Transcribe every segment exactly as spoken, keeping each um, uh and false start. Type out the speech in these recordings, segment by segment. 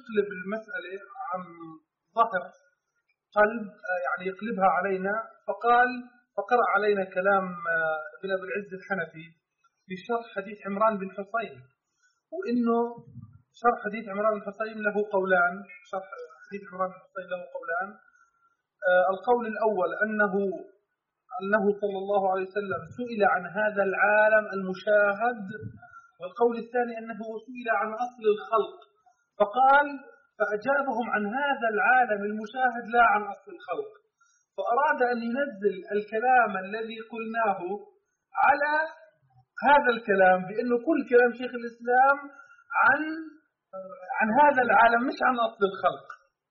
يقلب المسألة عن ظهر قلب، يعني يقلبها علينا. فقال فقرأ علينا كلام ابن أبي العز الحنفي في شرح حديث عمران بن حصين، وإنه شرح حديث عمران بن حصين له قولان. شرح حديث عمران بن حصين له قولان. آه القول الأول أنه أنه صلى الله عليه وسلم سئل عن هذا العالم المشاهد، والقول الثاني أنه سئل عن أصل الخلق فقال فأجابهم عن هذا العالم المشاهد لا عن أصل الخلق، فأراد أن ينزل الكلام الذي قلناه على هذا الكلام، بأنه كل كلام شيخ الإسلام عن عن هذا العالم مش عن أصل الخلق.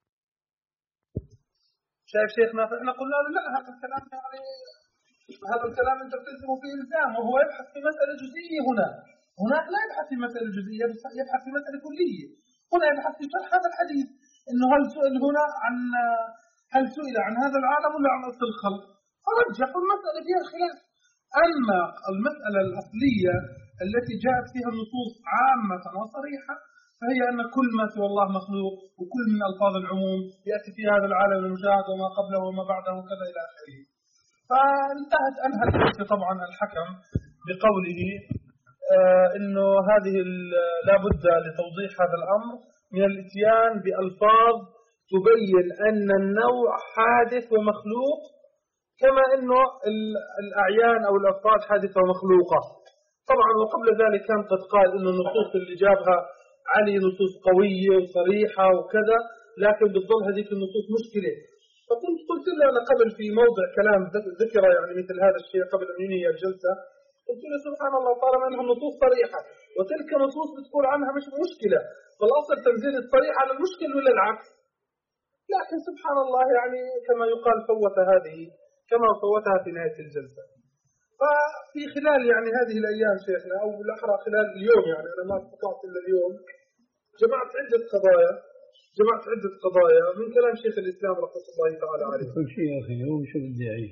شايف شيخنا؟ فإحنا قلنا له لا، هذا الكلام يعني هذا الكلام أنت بتلزم فيه إلزام، وهو يبحث في مسألة جزئية. هنا هناك لا يبحث في مسألة جزئية، يبحث في مسألة كلية. هنا يبحث في شرح هذا الحديث، إنه هل سئل هنا عن هل سئل عن هذا العالم ولا عن أصل الخلق، فرجح المسألة فيها خلاف. أما المسألة الأصلية التي جاءت فيها النصوص عامة وصريحة فهي أن كل ما سوى الله مخلوق، وكل من ألفاظ العموم يأتي في هذا العالم المشاهد وما قبله وما بعده وكذا إلى آخره. فانتهت أنهى طبعا الحكم بقوله آه إنه هذه لا بد لتوضيح هذا الأمر من الاتيان بألفاظ تبين أن النوع حادث ومخلوق، كما أنه الأعيان أو الأفراد حادثة ومخلوقة. طبعا وقبل ذلك كان قد قال إنه النصوص اللي جابها علي نصوص قوية وصريحة وكذا، لكن بتظل هذه النصوص مشكلة. فكنت قلت له أنا قبل في موضع كلام ذكر يعني مثل هذا الشيء قبل أن ينهي الجلسة، قلت له سبحان الله طالما أنها النصوص صريحة وتلك نصوص بتقول عنها مش مشكلة، فالأصل تنزيل الصريح على المشكل ولا العكس؟ لكن سبحان الله يعني كما يقال فوت هذه كما فوتها في نهاية الجلسة. ففي خلال يعني هذه الأيام شيخنا، أو بالأحرى خلال اليوم، يعني أنا ما استطعت إلا اليوم، جمعت عدة قضايا جمعت عدة قضايا من كلام شيخ الإسلام رحمة الله تعالى عليه. كل شيء يا أخي هو شو بدي أعيش؟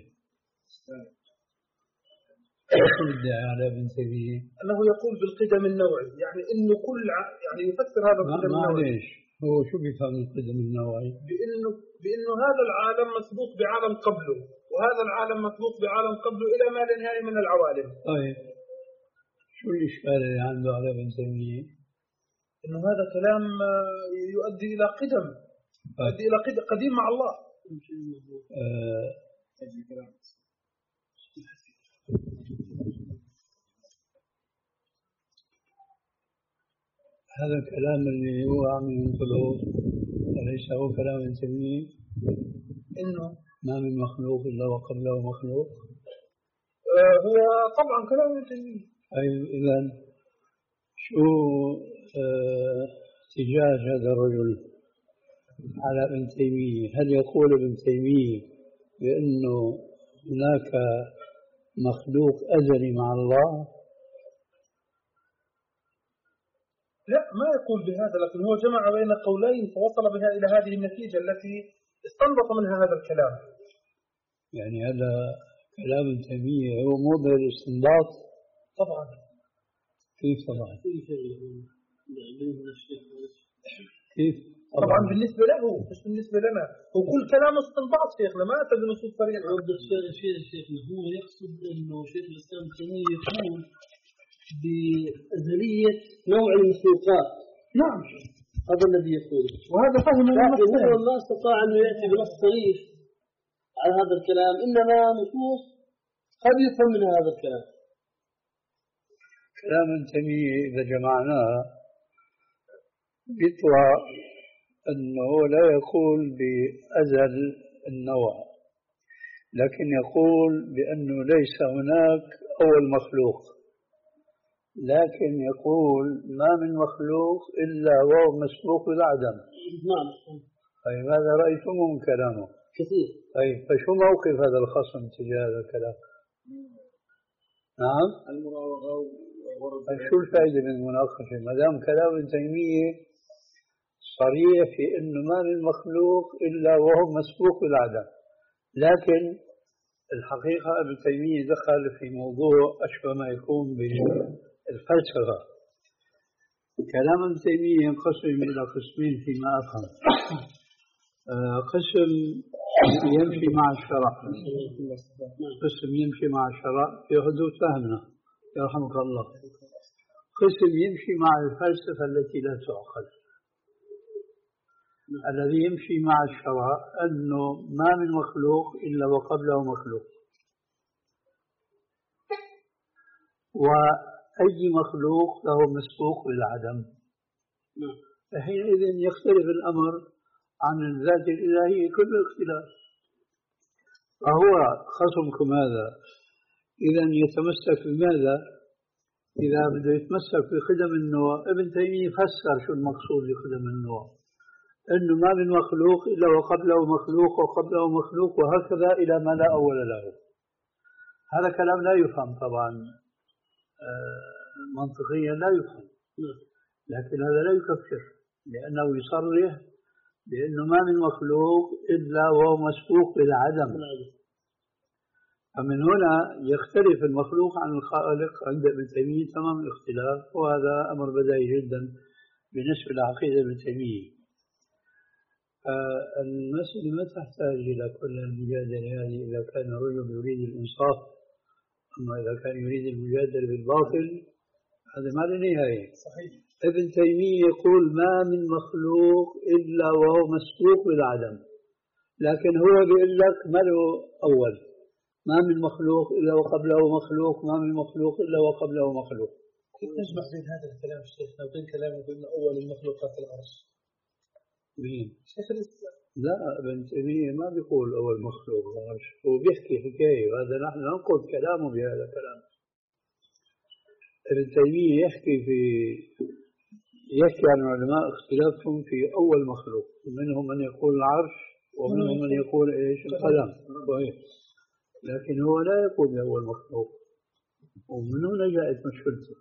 شو بدي على ابن تيمية؟ أنه يقول بالقدم النوعي، يعني إنه كل ع... يعني يفسر هذا القدم النوعي. معليش، هو شو بيفهم القدم النوعي؟ بأنه بأنه هذا العالم مسبوق بعالم قبله، وهذا العالم مسبوق بعالم قبله إلى ما لا نهاية من العوالم. طيب شو الإشكال اللي عنده على ابن تيمية؟ إنه هذا كلام يؤدي إلى قدم، يؤدي إلى قدم قديم مع الله. آه هذا الكلام اللي هو عم ينقله أليس هو كلام ابن تيمية؟ إنه ما من مخلوق إلا وقبله مخلوق. آه هو طبعا كلام ابن تيمية. أي إذا شو آه احتجاج هذا الرجل على ابن تيمية؟ هل يقول ابن تيمية بأنه هناك مخلوق أزلي مع الله؟ لا، ما يقول بهذا، لكن هو جمع بين قولين فوصل بها إلى هذه النتيجة التي استنبط منها هذا الكلام. يعني هذا كلام ابن تيمية هو موضع الاستنباط؟ طبعا. كيف طبعا؟ كيف؟ طبعا, طبعاً بالنسبة له مش بالنسبة لنا، هو كل كلام استنباط شيخنا، ما أتى بنصوص صريحة. شيخنا هو يقصد أنه شيخ الإسلام ابن تيمية يقول بأزلية نوع المخلوقات. نعم هذا الذي يقول، وهذا فهم المسلم ما استطاع أن يأتي بنص صريح على هذا الكلام، إنما نصوص قد يفهم من هذا الكلام. كلام ابن تيمية إذا جمعناه يطلع أنه لا يقول بأزل النوع، لكن يقول بأنه ليس هناك أول مخلوق، لكن يقول ما من مخلوق إلا وهو مسبوق بالعدم. نعم. طيب هذا رأيته من كلامه كثير. طيب فشو موقف هذا الخصم تجاه هذا الكلام؟ نعم. المراوغة طيب شو الفائدة من المناقشة ما دام كلام ابن تيمية صريح في إنه ما من مخلوق إلا وهو مسبوق بالعدم، لكن الحقيقة ابن تيمية دخل في موضوع أشبه ما يكون بالفلسفة، كلام ابن تيمية ينقسم إلى قسمين فيما أفهم. قسم يمشي مع الشرع، قسم يمشي مع الشرع في حدود فهمنا يرحمك الله، قسم يمشي مع الفلسفة التي لا تعقل. الذي يمشي مع الشرع أنه ما من مخلوق إلا وقبله مخلوق، وأي مخلوق له مسبوق بالعدم، فحينئذ يختلف الأمر عن الذات الإلهية كل اختلاف. فهو خصمكم هذا إذا يتمسك بماذا؟ إذا بده يتمسك بخدم النوع، ابن تيمية فسر شو المقصود بخدم النوع، أنه ما من مخلوق إلا وقبله مخلوق وقبله مخلوق وهكذا إلى ما لا أول له. هذا كلام لا يفهم طبعا منطقيا، لا يفهم، لكن هذا لا يكفر، لأنه يصرح بأنه ما من مخلوق إلا وهو مسبوق بالعدم. فمن هنا يختلف المخلوق عن الخالق عند ابن تيمية تمام الاختلاف، وهذا أمر بديهي جدا بالنسبة لعقيدة ابن تيمية. المسألة ما تحتاج إلى كل المجادلة هذه إذا كان الرجل يريد الإنصاف، أما إذا كان يريد المجادلة بالباطل هذا ما له نهاية. صحيح. ابن تيمية يقول ما من مخلوق إلا وهو مسبوق بالعدم، لكن هو بيقول لك ما له أول، ما من مخلوق إلا وقبله مخلوق، ما من مخلوق إلا وقبله مخلوق. كيف نجمع بين هذا الكلام الشيخنا وبين كلامه بأن أول المخلوقات العرش؟ مين؟ شيخ الإسلام. لا، ابن تيمية ما بيقول أول مخلوق العرش، هو بيحكي حكاية، وهذا نحن ننقل كلامه بهذا الكلام. ابن تيمية يحكي في يحكي عن العلماء اختلافهم في أول مخلوق، منهم من يقول العرش ومنهم من يقول إيش القلم، لكن هو لا يقول بأول مخلوق، ومن هنا جاءت مشكلته.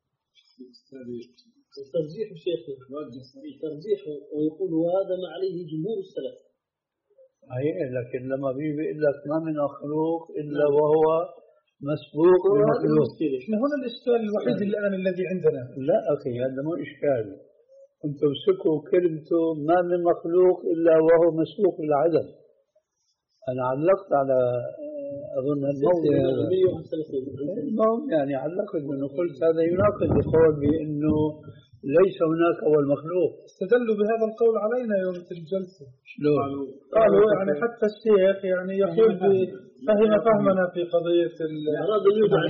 ترجيح شيخنا ترجيح ويقول هذا ما عليه جمهور السلف. أي لكن لما بيجي لك ما من مخلوق إلا وهو مسبوق بمخلوق، هنا الإشكال الوحيد الآن الذي عندنا. لا أخي هذا مو إشكال، أنتم تمسكوا كلمته ما من مخلوق إلا وهو مسبوق بالعدم. أنا علقت على أظن الموضوع هذا، يعني علقت أنه قلت هذا يناقض القول بأنه ليس هناك أول مخلوق. استدلوا بهذا القول علينا يوم الجلسة. شلون؟ قالوا يعني حتى الشيخ يعني يقول فهم فهمنا في قضية أراد أن يوضع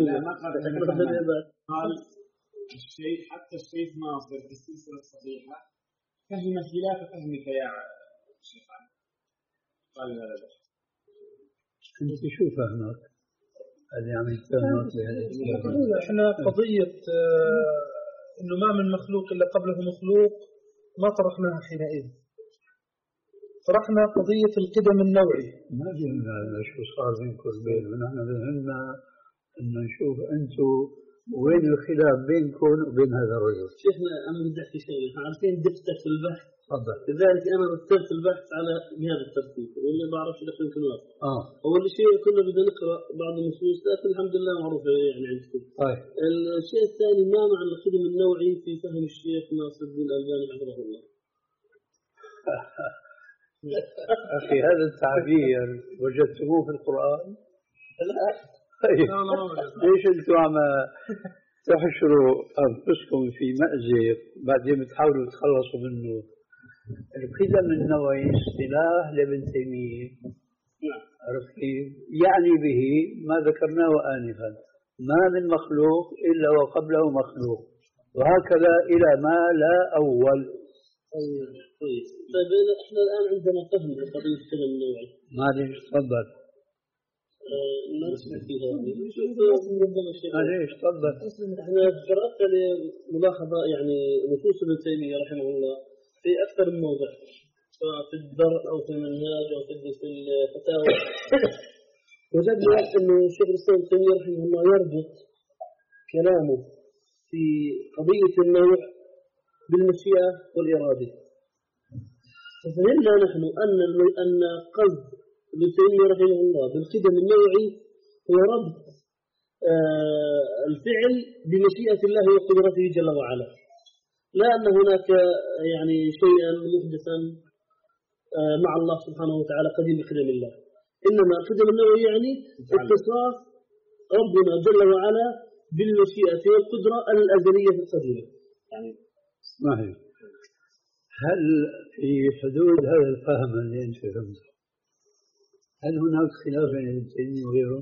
قال الشيخ حتى الشيخ ناصر في السلسلة الصحيحة فهم خلاف فهمك يا شيخ علي. قال هذا أنت شو فهمك؟ اللي عم يتفهمك بهذا إحنا قضية إنه ما من مخلوق إلا قبله مخلوق ما طرحناها حينئذ، طرحنا قضية القدم النوعي. ما فهمنا شو صار بينكم البين، ونحن فهمنا إنه نشوف أنتم وين الخلاف بينكم وبين هذا الرجل. شيخنا أنا بدي أحكي شيء، عارفين دقتك في البحث. تفضل. لذلك أنا رتبت البحث على بهذا الترتيب، واللي بعرفش دخل يمكن واقع. آه. أول شيء كنا بدنا نقرأ بعض النصوص، لكن الحمد لله معروفة يعني عندكم. طيب. الشيء الثاني ما معنى الخدم النوعي في فهم الشيخ ناصر الدين الألباني حفظه الله. أخي هذا التعبير وجدتموه في القرآن؟ لا. ليش أنتم عم تحشروا أنفسكم في مأزق بعدين بتحاولوا تخلصوا منه؟ القدم النوعي اصطلاح لابن تيمية، عرفت كيف؟ يعني به ما ذكرناه آنفا، ما من مخلوق إلا وقبله مخلوق، وهكذا إلى ما لا أول. طيب طيب احنا الآن عندنا فهم لقضية القدم النوعي. معليش تفضل. ما نسمع فيها معليش تفضل. احنا قرأت ملاحظة يعني نصوص ابن تيمية رحمه الله في أكثر من موضع، سواء في الدرء أو في المنهاج أو في الفتاوى. وجدنا أنه الشيخ الإسلام ابن تيمية رحمه الله يربط كلامه في قضية النوع بالمشيئة والإرادة. ففهمنا نحن أن أن قصد ابن تيمية رحمه الله بالقدم النوعي هو ربط آه الفعل بمشيئة الله وقدرته جل وعلا. لا أن هناك يعني شيئا محدثا مع الله سبحانه وتعالى قديم بقدم الله، إنما القدم النوعي يعني اتصاف ربنا جل وعلا بالمشيئة والقدرة الأزلية القديمة. يعني صحيح. هل في حدود هذا الفهم اللي أنت فهمته هل هناك خلاف بين ابن تيمية وغيره؟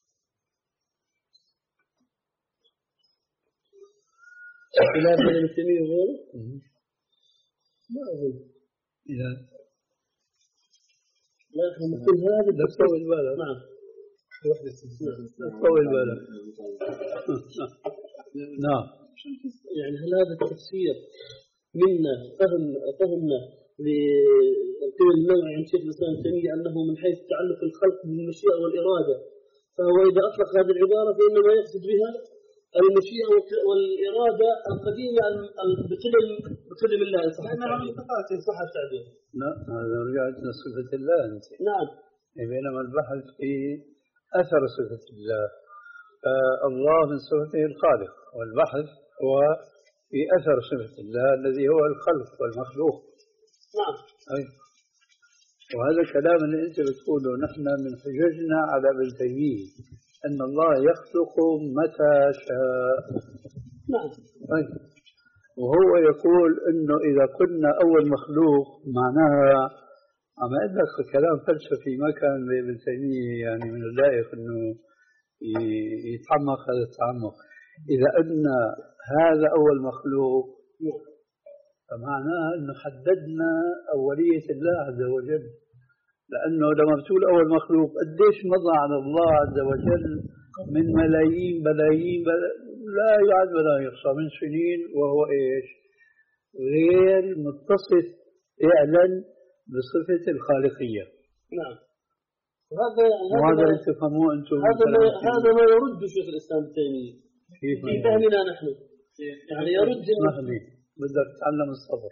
خلاف بين ابن تيمية وغيره؟ ما أظن. إذا لا مثل هذا لا تطول بالك. نعم. لا تطول بالك. نعم. يعني هل هذا التفسير منا فهم فهمنا للقيم النوعي عن شيخ الإسلام ابن تيمية أنه من حيث تعلق الخلق بالمشيئة والإرادة، فهو إذا أطلق هذه العبارة فإنما يقصد بها المشيئة والإرادة القديمة بقدم بقدم الله إن صح التعبير. لا هذا رجعت لصفة الله أنت. نعم. بينما البحث في أثر صفة الله. الله من صفته الخالق، والبحث هو في أثر صفة الله الذي هو الخلق والمخلوق. نعم. أي. وهذا الكلام اللي أنت بتقوله نحن من حججنا على ابن تيمية أن الله يخلق متى شاء. نعم. أي. وهو يقول إنه إذا كنا أول مخلوق معناها عم أدرك كلام فلسفي ما كان بابن تيمية يعني من اللائق إنه يتعمق هذا التعمق. إذا أن هذا أول مخلوق فمعناها أنه حددنا أولية الله عز وجل، لأنه لما بتقول أول مخلوق قديش مضى على الله عز وجل من ملايين بلايين بلا لا يعد ولا يحصى من سنين، وهو إيش غير متصف فعلا بصفة الخالقية. نعم. هذا وهذا اللي تفهموه أنتم. هذا ما هذا ما يرد شيخ الإسلام ابن تيمية في فهمنا نحن. يعني يرد. اسمح لي بدك تتعلم الصبر.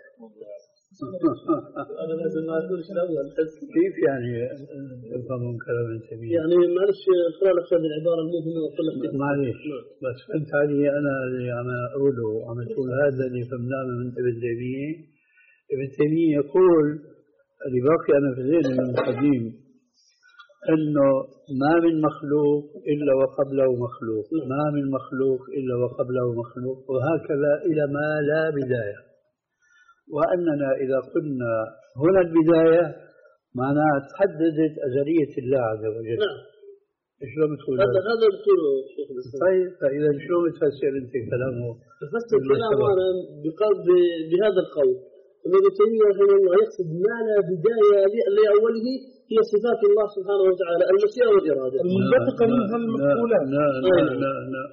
أنا لازم ما أقولش الأول. كيف يعني تفهمون كلام ابن تيمية؟ يعني معلش أقرأ لك هذه العبارة المهمة وأقول لك. معلش بس فهمت علي أنا اللي عم أقوله عم تقول هذا اللي فهمناه من ابن تيمية. ابن تيمية يقول اللي باقي أنا في ذهني من القديم أنه ما من مخلوق إلا وقبله مخلوق، ما من مخلوق إلا وقبله مخلوق، وهكذا إلى ما لا بداية. وأننا إذا قلنا هنا البداية معناها تحددت أزلية الله عز وجل. نعم. شلون بتقول هذا هذا بتقوله شيخ الإسلام. طيب فإذا شلون بتفسر أنت كلامه؟ بفسر كلامه أنا بهذا القول. ابن تيمية رحمه الله يقصد ما لا بداية لأوله هي صفات الله سبحانه وتعالى المشيئة والإرادة المنبثقة منها المقولات. لا لا لا لا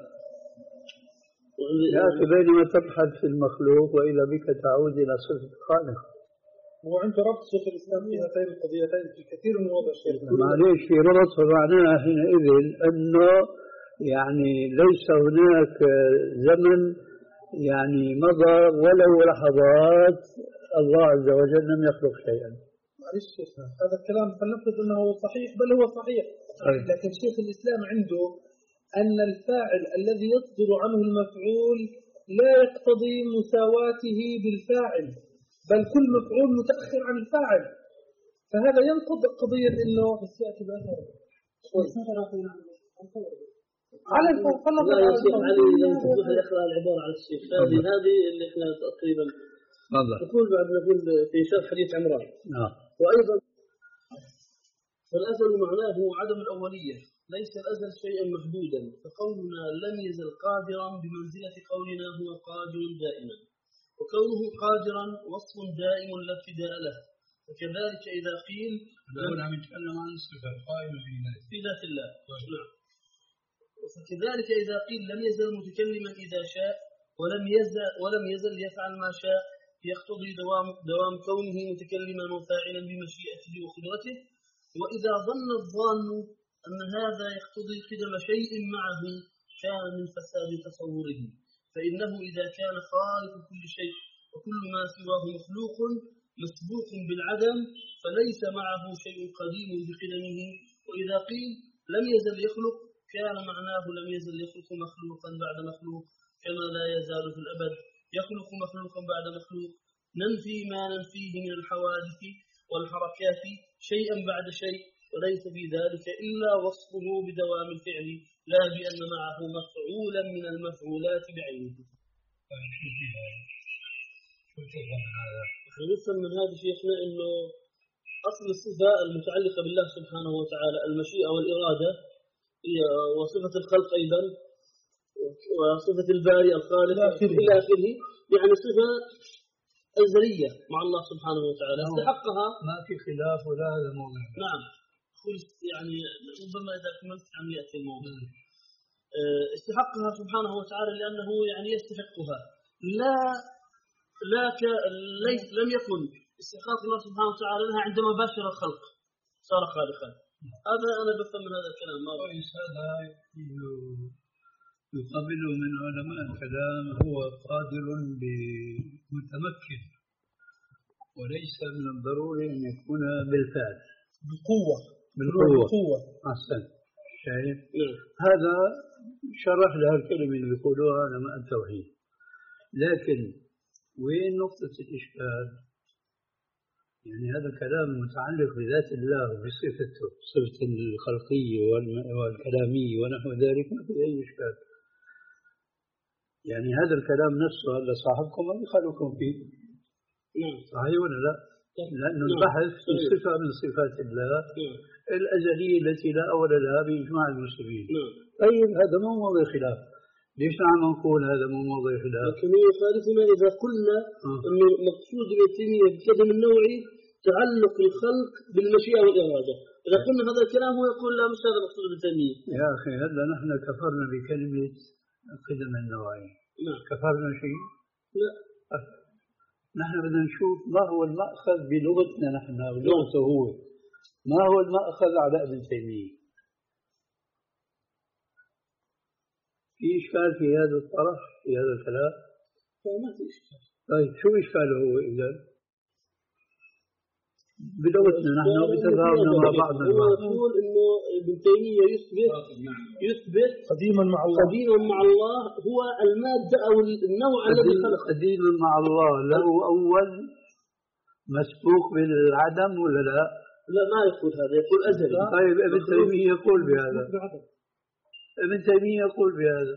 يا أخي بينما تبحث في المخلوق وإذا بك تعود إلى صفة الخالق. هو عند ربط شيخ الإسلام في هاتين القضيتين في كثير من مواضع الشيخ. معليش في ربط فمعناها حينئذ أنه يعني ليس هناك زمن يعني مضى ولو لحظات الله عز وجل لم يخلق شيئا. معلش هذا الكلام فلنفرض أنه صحيح بل هو صحيح. أيه. لكن شيخ الإسلام عنده أن الفاعل الذي يصدر عنه المفعول لا يقتضي مساواته بالفاعل، بل كل مفعول متأخر عن الفاعل، فهذا ينقض قضية أنه بس يأتي بأثر على الفرق. لا يصير علي يصبح يقرأ العبارة على الشيخ. هذه هذه اللي احنا تقريبا نقول بعد نقول في شرح حديث عمران. نعم. وأيضا فالأزل معناه هو عدم الأولية، ليس الأزل شيئا محدودا، فقولنا لم يزل قادرا بمنزلة قولنا هو قادر دائما، وكونه قادرا وصف دائم لا ابتداء له. وكذلك إذا قيل نحن عم نتكلم عن الصفة القائمة في ذات الله. نعم. وكذلك إذا قيل لم يزل متكلما إذا شاء ولم يزل ولم يزل يفعل ما شاء يقتضي دوام دوام كونه متكلما وفاعلا بمشيئته وقدرته. وإذا ظن الظان أن هذا يقتضي قدم شيء معه كان من فساد تصوره، فإنه إذا كان خالق كل شيء وكل ما سواه مخلوق مسبوق بالعدم فليس معه شيء قديم بقدمه. وإذا قيل لم يزل يخلق كان معناه لم يزل يخلق مخلوقا بعد مخلوق كما لا يزال في الأبد يخلق مخلوقا بعد مخلوق، ننفي ما ننفيه من الحوادث والحركات شيئا بعد شيء، وليس في ذلك إلا وصفه بدوام الفعل لا بأن معه مفعولا من المفعولات بعينه. نفهم من هذا شيخنا أنه أصل الصفة المتعلقة بالله سبحانه وتعالى المشيئة والإرادة وصفة الخلق أيضا وصفة الباري الخالق إلى آخره، يعني صفة أزلية مع الله سبحانه وتعالى استحقها ما في خلاف ولا هذا موضوع. نعم يعني ربما إذا كملت عم يأتي الموضوع. استحقها سبحانه وتعالى لأنه يعني يستحقها، لا لا ك... ليس لم يكن استحقاق الله سبحانه وتعالى لها عندما باشر الخلق صار خالقا. هذا أنا بفهم من هذا الكلام. ما هذا يقابله من علماء الكلام هو قادر بمتمكن، وليس من الضروري أن يكون بالفعل بالقوة بالقوة. أحسن. شايف؟ هذا شرح لها الكلمة اللي بيقولوها علماء التوحيد. لكن وين نقطة الإشكال؟ يعني هذا الكلام متعلق بذات الله وبصفته، صفة الخلقية والكلامية ونحو ذلك، ما في أي إشكال. يعني هذا الكلام نفسه هذا صاحبكم ما يخالفكم فيه. صحيح ولا لا؟ لأنه البحث في صفة من صفات الله الأزلية التي لا أول لها بإجماع المسلمين. طيب هذا مو موضوع خلاف. ليش نعم نقول هذا مو موضوع خلاف؟ لكن يخالفنا إذا قلنا أن المقصود ابن تيمية بالقدم النوعي تعلق الخلق بالمشيئة والإرادة. إذا قلنا هذا الكلام هو يقول لا مش هذا مقصود ابن تيمية. يا أخي هلا نحن كفرنا بكلمة القدم النوعي. نعم. كفرنا شيء؟ لا. نحن بدنا نشوف ما هو المأخذ بلغتنا نحن ولغته هو. ما هو المأخذ على ابن تيمية؟ في إشكال في هذا الطرف في هذا الكلام؟ ما في إشكال. طيب شو إشكاله هو إذا؟ بلغتنا نحن بتفاهمنا مع بعضنا. هو يقول إنه ابن تيمية يثبت يثبت قديما مع الله قديما مع الله هو المادة أو النوع الذي خلق. قديما مع الله له أول مسبوق بالعدم ولا لا؟ لا ما يقول هذا، يقول أزلي. طيب ابن تيمية يقول بهذا. ابن تيمية يقول بهذا.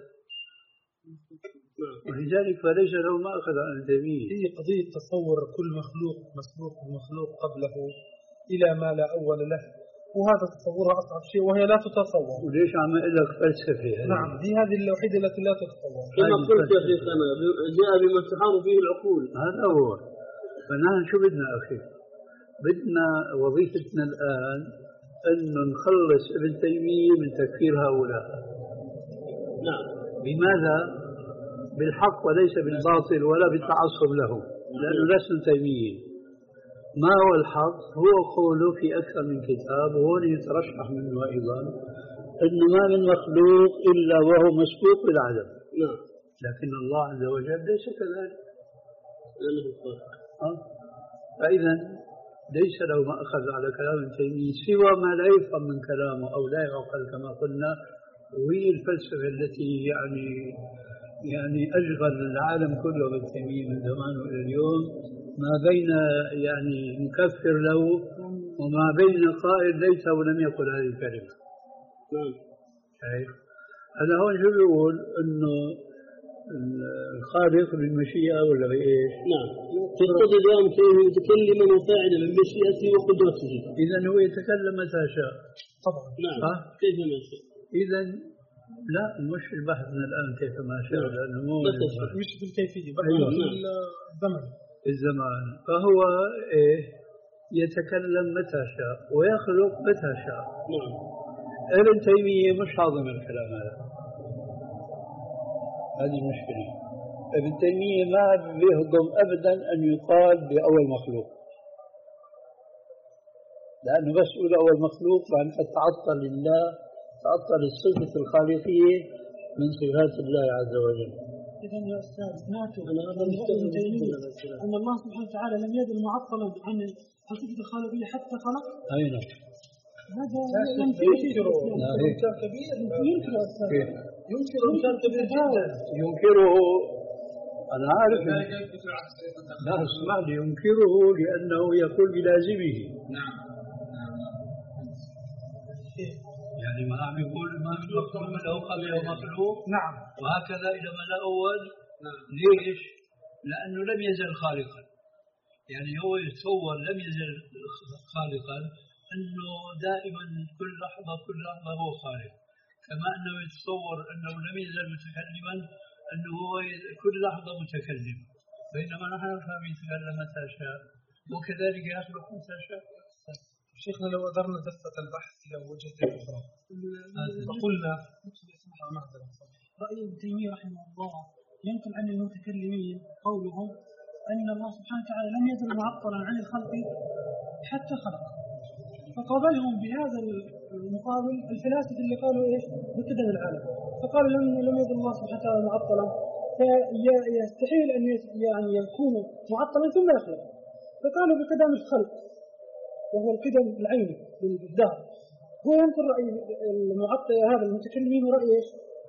ولذلك فليس له ما أخذ عن ابن تيمية. هي قضية تصور كل مخلوق مسبوق بمخلوق قبله إلى ما لا أول له، وهذا تصورها أصعب شيء وهي لا تتصور. وليش عم أقول لك فلسفة؟ نعم دي هذه الوحيدة التي لا تتصور. كما قلت يا شيخنا جاء بما تحار فيه العقول. هذا هو. فنحن شو بدنا أخي؟ بدنا وظيفتنا الآن أن نخلص ابن تيمية من تكفير هؤلاء. نعم. بماذا؟ بالحق وليس بالباطل ولا بالتعصب له، لأنه لسنا تيميين. ما هو الحق؟ هو قوله في أكثر من كتاب وهو يترشح منه أيضا أنه ما من مخلوق إلا وهو مسبوق بالعدم. نعم. لكن الله عز وجل ليس كذلك. لأنه أه؟ فإذا ليس له ما أخذ على كلام ابن تيمية سوى ما لا يفهم من كلامه أو لا يعقل كما قلنا، وهي الفلسفة التي يعني يعني أشغل العالم كله ابن تيمية من زمان إلى اليوم، ما بين يعني مكفر له وما بين قائل ليس ولم يقل هذه الكلمة. نعم. شايف؟ هذا هون شو بيقول إنه الخالق بالمشيئة ولا بإيش؟ نعم. تقتضي دوام كونه متكلما وفاعلا بمشيئته وقدرته. إذا هو يتكلم متى شاء. طبعا. نعم. ها؟ كيف ما شاء. إذا لا مش البحثنا الآن كيف ما شاء، لأنه مو مش في الكيفية بحث أيوة. في الزمن. الزمان. فهو إيه يتكلم متى شاء ويخلق متى شاء. نعم. ابن تيمية مش هاضم الكلام هذا. هذه المشكلة. ابن تيمية ما بيهضم أبدا أن يقال بأول مخلوق، لأنه بس يقول أول مخلوق معناتها تعطل الله، تعطل الصفة الخالقية من صفات الله عز وجل. إذا يا أستاذ سمعت أن ابن تيمية أن الله سبحانه وتعالى لم يزل معطلا عن الصفة الخالقية حتى خلق. أي نعم. هذا ينكر إنكار كبير. ينكر أستاذ. ينكر إنكار كبير جدا. ينكره أنا عارف. لا اسمع لي، ينكره لأنه يقول بلازمه. نعم. يعني ما عم يقول ما من مخلوق له قبل مخلوق. نعم. وهكذا إلى ما لا أول. ليش؟ لأنه لم يزل خالقا. يعني هو يتصور لم يزل خالقا أنه دائما كل لحظة كل لحظة هو خالق، كما أنه يتصور أنه لم يزل متكلما أنه هو كل لحظة متكلم، بينما نحن نفهم يتكلم متى شاء وكذلك يخلق متى شاء. شيخنا لو أدرنا دفة البحث إلى وجهة أخرى فقلنا رأي ابن تيمية رحمه الله ينقل عن المتكلمين قولهم أن الله سبحانه وتعالى لم يزل معطلا عن الخلق حتى خلق، فقابلهم بهذا المقابل الفلاسفة اللي قالوا إيش بقدم العالم، فقالوا لم لم يزل الله سبحانه وتعالى معطلا، فيستحيل أن يعني يكون معطلا ثم يخلق، فقالوا بقدم الخلق وهو القدم العيني للدهر. هو ينقل رأي المعطل هذا المتكلمين ورأي إيش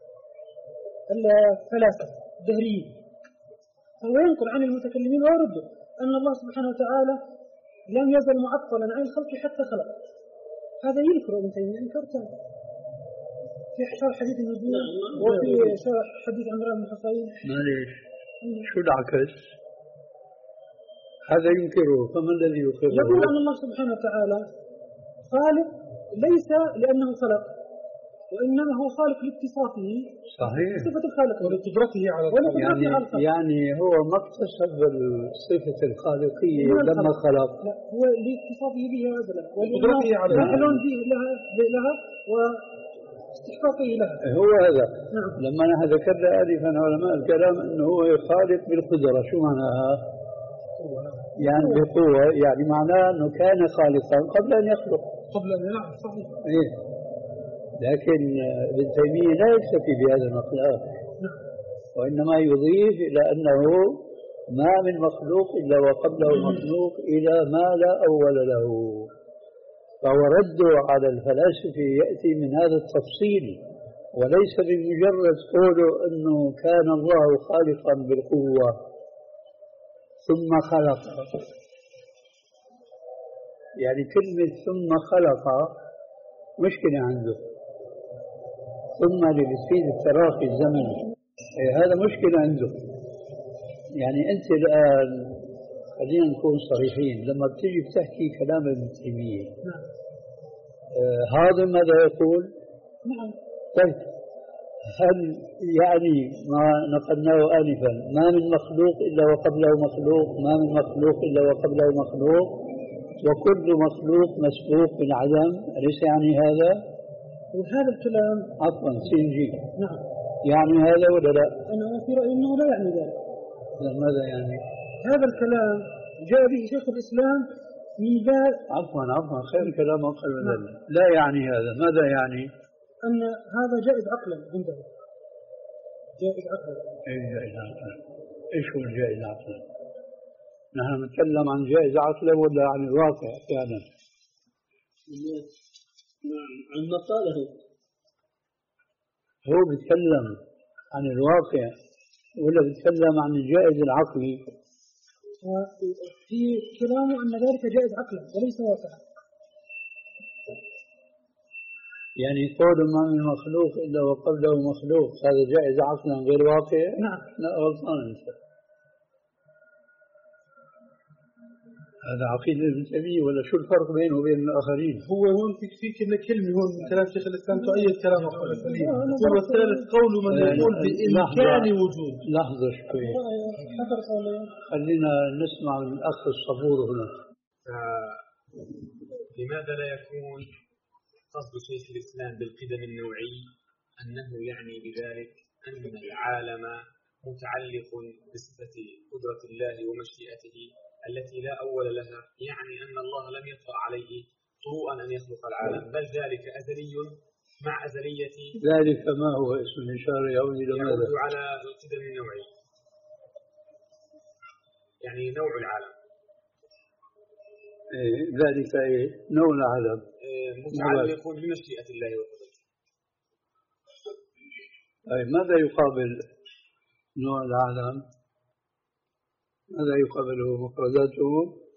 الفلاسفة الدهريين، فهو ينقل عن المتكلمين ويرد أن الله سبحانه وتعالى لم يزل معطلا عن الخلق حتى خلق. هذا ينكر ابن تيمية إنكار تام في شرح حديث النبوة وفي شرح حديث عمران بن حصين. معليش شو العكس؟ هذا ينكره، فما الذي يقره؟ يقول أن الله سبحانه وتعالى خالق ليس لأنه خلق، وإنما هو خالق لاتصافه صحيح صفة الخالق ولقدرته على الخلق. يعني, يعني هو ما اكتسب الصفة الخالقية لما خلق، لا هو لاتصافه بها أزلا ولقدرته على الخلق لها لها واستحقاقه لها. هو هذا. نعم. لما نحن ذكرنا آلفا علماء الكلام أنه هو خالق بالقدرة، شو معناها؟ يعني بقوة، يعني معناه أنه كان خالقا قبل أن يخلق. قبل أن يلعب صحيح. إيه. لكن ابن تيمية لا يكتفي بهذا المقدار، وإنما يضيف إلى أنه ما من مخلوق إلا وقبله مخلوق إلى ما لا أول له. فهو رده على الفلاسفة يأتي من هذا التفصيل، وليس بمجرد قوله أنه كان الله خالقا بالقوة ثم خلق. يعني كلمة ثم خلق مشكلة عنده، ثم اللي بتفيد التراخي الزمن، إيه هذا مشكلة عنده. يعني أنت الآن خلينا نكون صريحين، لما بتيجي بتحكي كلام ابن تيمية آه هذا ماذا يقول؟ نعم. طيب هل يعني ما نقلناه آنفا ما من مخلوق إلا وقبله مخلوق، ما من مخلوق إلا وقبله مخلوق، وكل مخلوق مسبوق بالعدم، أليس يعني هذا؟ وهذا الكلام عفوا سينجي نعم يعني هذا ولا لا؟ أنا في رأيي أنه لا يعني ذلك. لا ماذا يعني؟ هذا الكلام جاء به شيخ الإسلام من باب عفوا عفوا خير الكلام أقل من ذلك. لا يعني هذا، ماذا يعني؟ أن هذا جائز عقلا عنده، جائز عقلا. إيش جائز عقلا؟ إيش هو الجائز عقلا؟ نحن نتكلم عن جائز عقلا ولا عن الواقع فعلا؟ نعم عن ما قاله هو بيتكلم عن الواقع ولا بيتكلم عن الجائز العقلي؟ في كلامه أن ذلك جائز عقلا وليس واقعا. يعني قول ما من مخلوق إلا وقبله مخلوق هذا جائز عقلا غير واقع؟ نعم. لا غلطان أنت. هذا عقيدة ابن تيمية ولا شو الفرق بينه وبين الآخرين؟ هو هون في في كلمة كلمة هون من كلام شيخ الإسلام تؤيد كلام أخوه السليم. هو الثالث قول من يقول بإمكان وجود. لحظة شوي خلينا نسمع من الأخ الصبور هنا. لماذا لا يكون قصد شيخ الإسلام بالقدم النوعي أنه يعني بذلك أن العالم متعلق بصفة قدرة الله ومشيئته التي لا أول لها، يعني أن الله لم يطرأ عليه طروءا أن يخلق العالم، بل ذلك أزلي مع أزلية ذلك ما هو اسم الإشارة يعود إلى ماذا؟ يعود على القدم النوعي، يعني نوع العالم. إيه ذلك إيه؟ نوع العالم إيه متعلق بمشيئة الله وقدرته. أي ماذا يقابل نوع العالم؟ ماذا يقابله مفرداته؟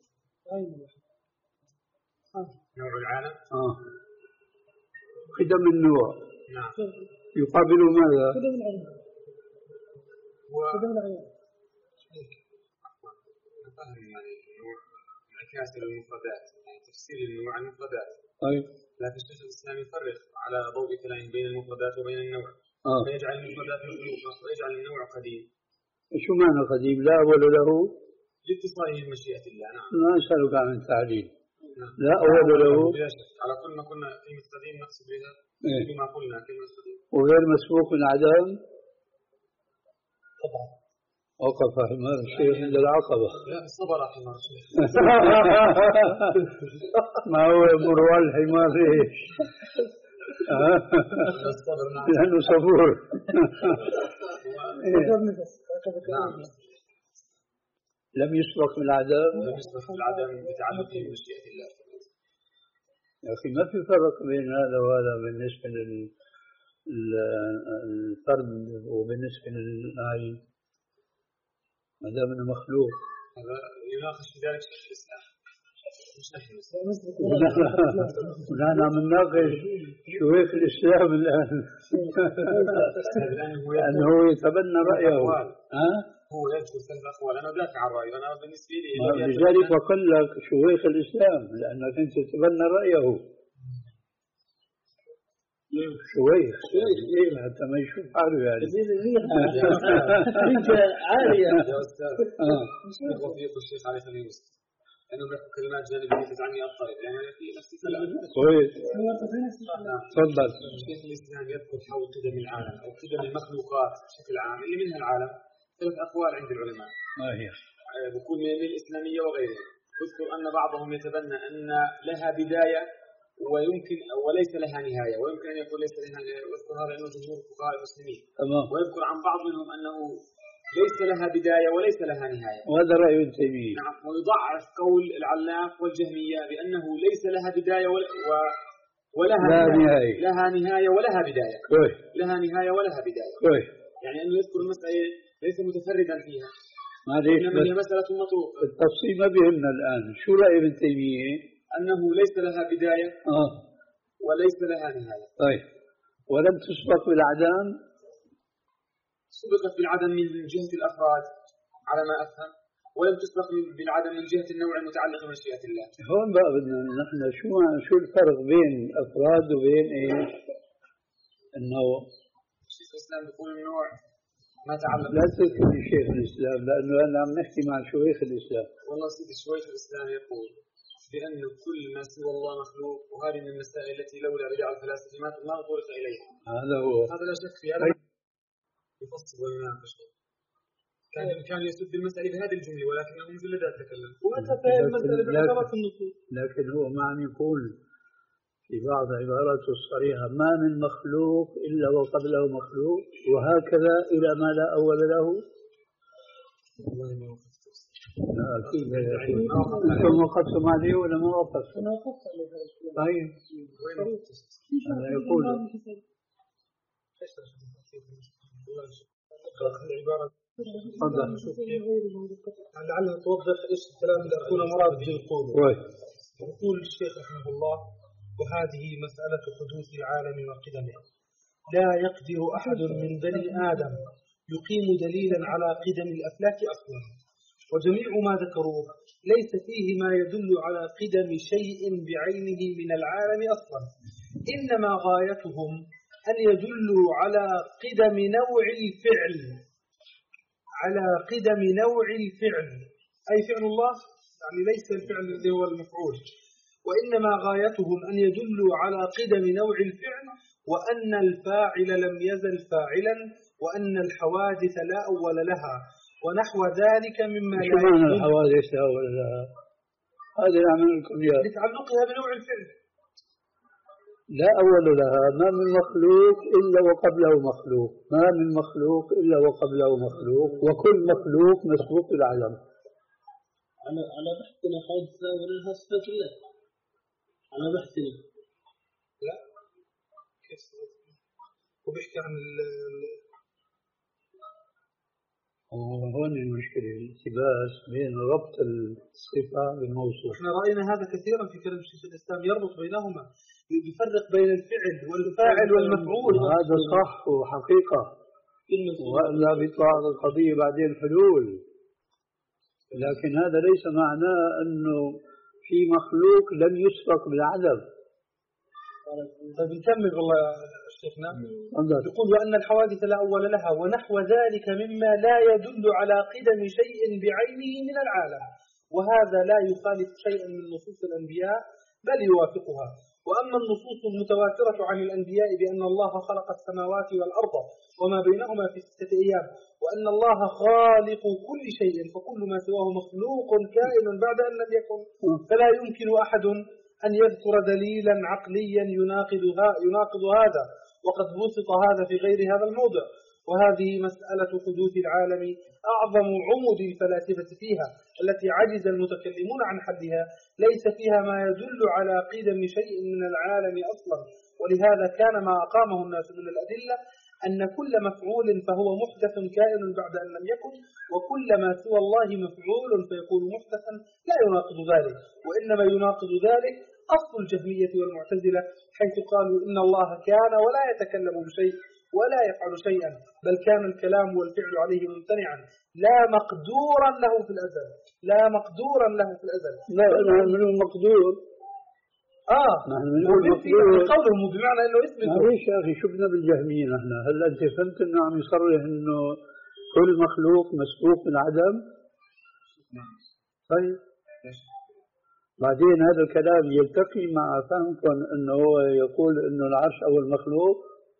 نوع العالم. آه. قدم النوع. نعم. يقابل ماذا؟ قدم العلم. قدم العلم. نفهم يعني النوع انعكاس المفردات، يعني تفسير النوع عن المفردات. طيب. لكن الشيخ الإسلام يفرق على ضوء كلام بين المفردات وبين النوع. آه. فيجعل المفردات مخلوقة ويجعل النوع قديم. شو معنى قديم؟ لا أول له؟ لاتصاله بمشيئة الله. نعم. ما أسألك عن التعليل. نعم. لا أول له. بلا شك. على كل ما قلنا كلمة قديم نقصد بها إيه؟ بما قلنا كلمة قديم. وغير مسبوق من عدم؟ طبعا. وقف حمار الشيخ عند العقبة. لا صبر حمار الشيخ. ما هو مروان الحمار ليش؟ الصبر. نعم. لأنه صبور. نعم. لم يسبق بالعدم. لم يسبق بالعدم بتعلقه بمشيئة الله. يا أخي ما في فرق بين هذا وهذا بالنسبة للفرد وبالنسبة للآية ما دام انه مخلوق. هذا يناقش في ذلك شيخ الإسلام مش نحن. ونحن عم نناقش شيوخ الإسلام الآن لأنه هو يتبنى رأيه. ها؟ هو يذكر ثلاث أقوال. أنا أدافع عن رأيه. أنا بالنسبة لي لذلك أقول لك شيوخ الإسلام لأنك أنت تتبنى رأيه. شويح إيه حتى ما يشوف حاله يعني. أنت عالية يا أستاذ. وفيق الشيخ علي خليل يوسف لأنه بيحكي كلمات جانبية تجعلني أضطرب يعني في نفس الكلام. كويس. تفضل. الشيخ الإسلام يذكر حول قدم العالم أو قدم المخلوقات بشكل عام اللي منها العالم ثلاث أقوال عند العلماء. ما هي؟ بكون من الإسلامية وغيرها. يذكر أن بعضهم يتبنى أن لها بداية ويمكن وليس لها نهاية ويمكن أن يكون ليس لها نهاية. ويذكر هذا أنه جمهور فقهاء المسلمين. تمام. ويذكر عن بعض منهم أنه ليس لها بداية وليس لها نهاية. وهذا رأي ابن تيمية. نعم. ويضعف قول العلاق والجهمية بأنه ليس لها بداية ولا و... ولها لا نهاية. لها نهاية ولها بداية. كويس. لها نهاية ولها بداية. كويس. يعني أنه يذكر المسألة ليس متفردا فيها. ما ليش إنما هي مسألة مطروقة. التفصيل ما بيهمنا الآن. شو رأي ابن تيمية؟ أنه ليس لها بداية. آه. وليس لها نهاية. طيب. ولم تسبق بالعدم. سبقت بالعدم من جهة الأفراد على ما أفهم ولم تسبق بالعدم من جهة النوع المتعلق بمشيئة الله. هون بقى بدنا نحن شو شو الفرق بين الأفراد وبين إيش؟ النوع. الشيخ الإسلام بيقول النوع ما تعلق. لا تذكر شيخ الإسلام لأنه أنا عم نحكي مع شيوخ الإسلام. والله سيدي شيخ الإسلام يقول بأن كل ما سوى الله مخلوق وهذه من المسائل التي لولا بدع الفلاسفة ما طرق إليها. هذا هو. هذا لا شك في هذا. يفصل ويناقش. كان بإمكانه يسد المسألة بهذه الجملة ولكنه مجلدات تكلم. وأتفهم المسألة بعبارات النصوص. لكن هو ما عم يقول في بعض عباراته الصريحة ما من مخلوق إلا وقبله مخلوق وهكذا إلى ما لا أول له. والله ما وقفت. لا أكيد أنتم وقفتم عليه ولا ما وقفتم؟ أنا وقفت عليه. طيب. هذا يقول. العبارة تفضل. لعلها توضح ايش الكلام اللي اخونا مراد به يقوله. يقول الشيخ رحمه الله وهذه مسألة حدوث العالم وقدمه لا يقدر أحد من بني آدم يقيم دليلا على قدم الأفلاك أصلا وجميع ما ذكروه ليس فيه ما يدل على قدم شيء بعينه من العالم أصلا إنما غايتهم أن يدلوا على قدم نوع الفعل على قدم نوع الفعل أي فعل الله يعني ليس الفعل الذي هو المفعول وإنما غايتهم أن يدلوا على قدم نوع الفعل وأن الفاعل لم يزل فاعلا وأن الحوادث لا أول لها ونحو ذلك مما لا شو معنى الحوادث لا أول لها؟ هذا يعمل لكم إياه لتعلقها بنوع الفعل. لا أول لها ما من مخلوق إلا وقبله مخلوق ما من مخلوق إلا وقبله مخلوق وكل مخلوق مسبوق بالعدم. على على بحثنا حادثة ولها صفة الله على بحثنا. لا كيف وبيحكي عن وهون المشكلة الالتباس بين ربط الصفة بالموصوف. احنا رأينا هذا كثيرا في كلام شيخ الإسلام، يربط بينهما، يفرق بين الفعل والفاعل والمفعول. هذا صح وحقيقة، وإلا بيطلع القضية بعدين حلول. لكن هذا ليس معناه أنه في مخلوق لم يسبق بالعدم. طيب نكمل والله شيخنا. يقول وأن الحوادث لا أول لها ونحو ذلك مما لا يدل على قدم شيء بعينه من العالم، وهذا لا يخالف شيئا من نصوص الأنبياء بل يوافقها. وأما النصوص المتواترة عن الأنبياء بأن الله خلق السماوات والأرض وما بينهما في ستة أيام، وأن الله خالق كل شيء فكل ما سواه مخلوق كائن بعد أن لم يكن، فلا يمكن أحد أن يذكر دليلا عقليا يناقض يناقض هذا، وقد بسط هذا في غير هذا الموضع. وهذه مسألة حدوث العالم أعظم عمود الفلاسفة فيها التي عجز المتكلمون عن حلها، ليس فيها ما يدل على قدم شيء من العالم أصلا. ولهذا كان ما أقامه الناس من الأدلة أن كل مفعول فهو محدث كائن بعد أن لم يكن، وكل ما سوى الله مفعول فيكون محدثا لا يناقض ذلك، وإنما يناقض ذلك أصل الجهمية والمعتزلة، حيث قالوا إن الله كان ولا يتكلم بشيء ولا يفعل شيئا، بل كان الكلام والفعل عليه ممتنعا لا مقدورا له في الأزل، لا مقدورا له في الأزل. لا نحن من المقدور. آه نحن من المقدور. قولهم بمعنى إنه اسم. معليش يا أخي شو بدنا بالجهمية نحن؟ هل أنت فهمت إنه عم يصرح إنه كل مخلوق مسبوق من عدم؟ طيب. بعدين هذا الكلام يلتقي مع فهمكم إنه هو يقول إنه العرش أول مخلوق.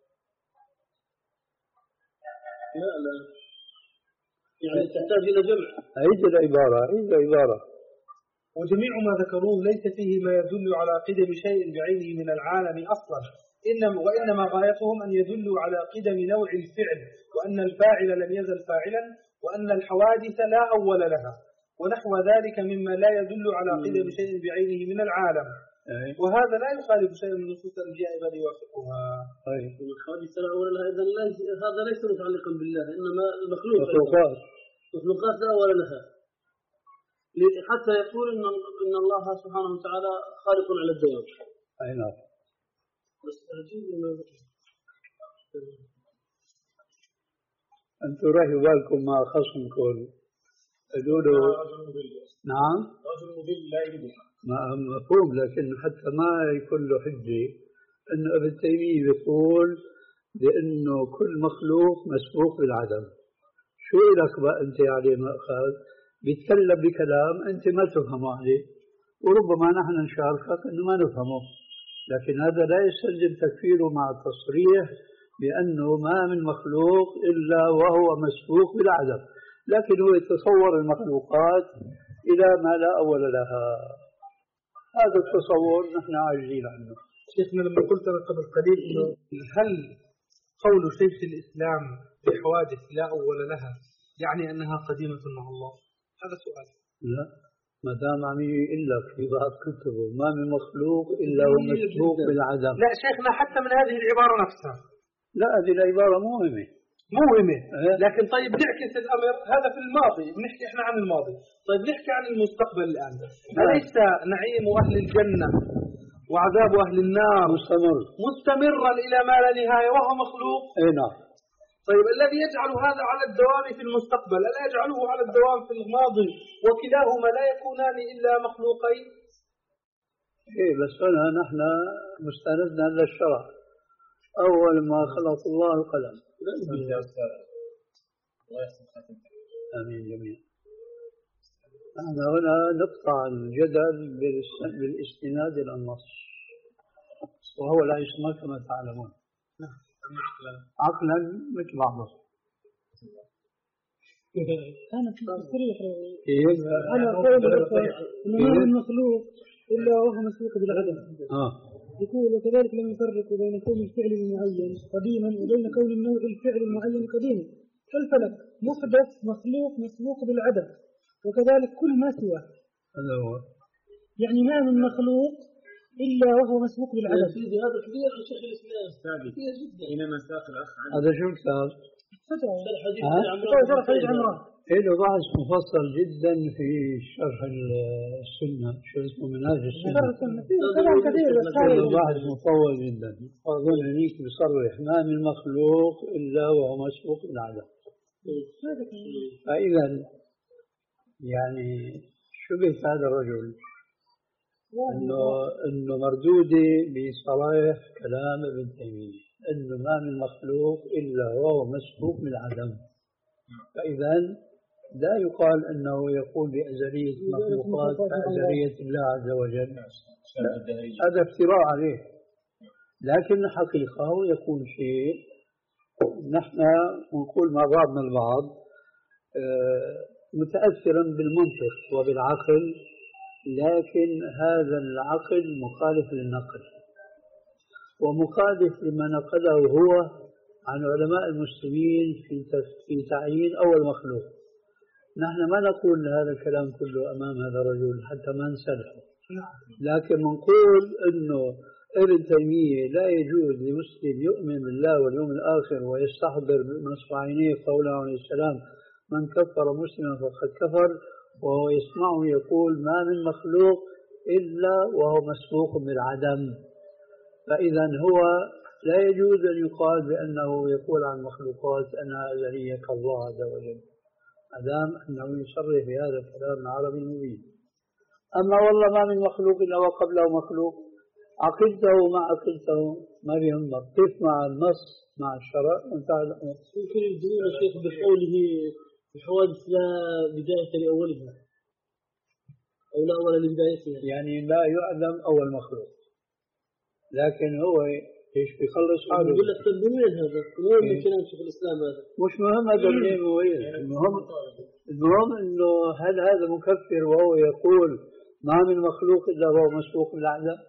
لا لا يعني تحتاج إلى جمع. عيد العبارة عيد العبارة. وجميع ما ذكروه ليس فيه ما يدل على قدم شيء بعينه من العالم أصلا، إنما وإنما غايتهم أن يدلوا على قدم نوع الفعل، وأن الفاعل لم يزل فاعلا، وأن الحوادث لا أول لها، ونحو ذلك مما لا يدل على قدم شيء بعينه من العالم. وهذا لا يخالف شيء من نصوص الأنبياء بل يوافقها. طيب. الحوادث لا أول لها، إذا هذا ليس متعلقا بالله، إنما المخلوق. مخلوقات. مخلوقات لا أول لها. حتى يقول إن إن الله سبحانه وتعالى خالق على الدوام. أي نعم. بس عجيب إنه أنتم رأيوا بالكم مع خصمكم قالوا نعم. رجل مضل لا يدري. مفهوم، لكن حتى ما يكون له حجة إنه ابن تيمية يقول بأنه كل مخلوق مسبوق بالعدم. شو لك بقى أنت عليه مأخذ؟ بيتكلم بكلام أنت ما تفهمه عليه، وربما نحن نشاركك أنه ما نفهمه، لكن هذا لا يستلزم تكفيره مع التصريح بأنه ما من مخلوق إلا وهو مسبوق بالعدم، لكن هو يتصور المخلوقات إلى ما لا أول لها. هذا التصور نحن عاجزين عنه. شيخنا لما قلت أنا قبل قليل إنه هل قول شيخ الإسلام بحوادث لا أول لها يعني أنها قديمة مع الله؟ هذا سؤال. لا، ما دام عم يقول لك في بعض كتبه ما من مخلوق إلا هو مسبوق بالعدم. لا شيخنا حتى من هذه العبارة نفسها. لا هذه العبارة مهمة. مهمة، لكن طيب نعكس الأمر، هذا في الماضي، بنحكي إحنا عن الماضي، طيب نحكي عن المستقبل الآن. أليس نعيم أهل الجنة وعذاب أهل النار مستمر مستمرا إلى ما لا نهاية وهو مخلوق؟ أي نعم. طيب الذي يجعل هذا على الدوام في المستقبل ألا يجعله على الدوام في الماضي، وكلاهما لا يكونان إلا مخلوقين؟ إيه بس هنا نحن مستندنا للشرع. أول ما خلق الله القلم. آمين جميعا. نحن هنا نقطع الجدل بالاستناد إلى النص، وهو لا يسمى كما تعلمون. عقلا مثل بعضه. أنا في تصريح كيف؟ أنا قول إن ما من مخلوق إلا وهو مسبوق بالعدم. آه. يقول وكذلك لم يفرقوا بين كون الفعل المعين قديما وبين كون النوع الفعل المعين قديما. فالفلك محدث مخلوق مسبوق بالعدم، وكذلك كل ما سواه. هذا هو. يعني ما من مخلوق إلا وهو مسبوق بالعدم. هذا كبير عن شيخ الإسلام. كبير جدا. حينما ساق الأخ عن هذا شو كتاب؟ شرح حديث عمران. إيه له بحث مفصل جدا في شرح السنة، شو اسمه منهاج السنة. كلام كثير له بحث مطول جدا. أظن هنيك بصرح ما من مخلوق إلا وهو مسبوق بالعدم. فإذا يعني شبه هذا الرجل إنه إنه مردودة بصريح كلام ابن تيمية إنه ما من مخلوق إلا وهو مسبوق بالعدم. فإذا لا يقال أنه يقول بأزلية المخلوقات كأزلية الله عز وجل، هذا افتراء عليه. لكن حقيقة يكون شيء نحن نقول مع بعضنا البعض متأثرا بالمنطق وبالعقل، لكن هذا العقل مخالف للنقل ومخالف لما نقله هو عن علماء المسلمين في في تعيين أول مخلوق. نحن ما نقول هذا الكلام كله أمام هذا الرجل حتى ما نسلحه، لكن نقول إنه ابن تيمية لا يجوز لمسلم يؤمن بالله واليوم الآخر ويستحضر بنصب عينيه قوله عليه السلام من كفر مسلما فقد كفر، وهو يسمعه يقول ما من مخلوق إلا وهو مسبوق بالعدم. فإذا هو لا يجوز أن يقال بأنه يقول عن مخلوقات أنها أزلية كالله عز وجل، ما دام أنه يصرح بهذا الكلام العربي المبين. أما والله ما من مخلوق إلا وقبله مخلوق، عقلته مع عقلته ما بيهمك، كيف مع النص مع الشرع وانتهى الأمر. ممكن يبدون الشيخ بقوله الحوادث لا بداية لأولها أو لا أول لبدايتها، يعني لا يعلم أول مخلوق، لكن هو ايش بيخلص حاله. يقول لك تنبوين هذا وين من كلام شيخ الإسلام هذا؟ مش مهم هذا منين وين، المهم المهم إنه هل هذا مكفر وهو يقول ما من مخلوق إلا هو مسبوق بالعدم؟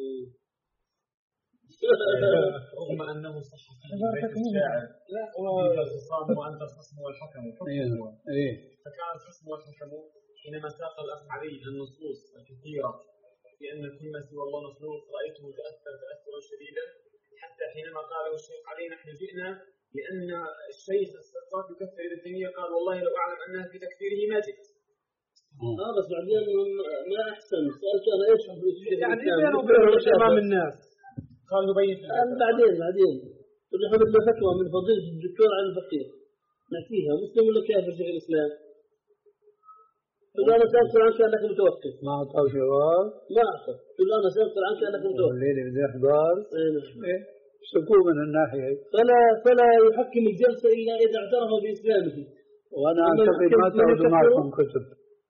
رغم أنه صح في بيت الشاعر لا الخصام وأنت الخصم والحكم. إيه فكان الخصم والحكم حينما ساق الأخ علي النصوص الكثيرة بأن كل ما سوى الله مخلوق رأيته تأثر تأثرا شديدا، حتى حينما قاله الشيخ علي نحن جئنا لأن الشيخ السقاف يكفر ابن تيمية قال والله لو أعلم أنها في تكفيره ما جئت. اه بس بعدين ما أحسن سألت أنا إيش يعني إذا نبرر أمام الناس قال نبين بعدين بعدين تقول لي حضرت فتوى من فضيلة الدكتور علي الفقيه نحكيها مسلم ولا كافر شيخ الإسلام؟ تقول أنا سأفصل عنك أنك متوكل. ما أعطاه جواب؟ ما أعطى. تقول أنا سأفصل عنك أنك متوكل. الليلة بدي أحضر. إيه سكوت من الناحية. فلا فلا يحكم الجلسة إلا إذا اعترف بإسلامه. وأنا أعتقد ما تأخذوا معكم كتب.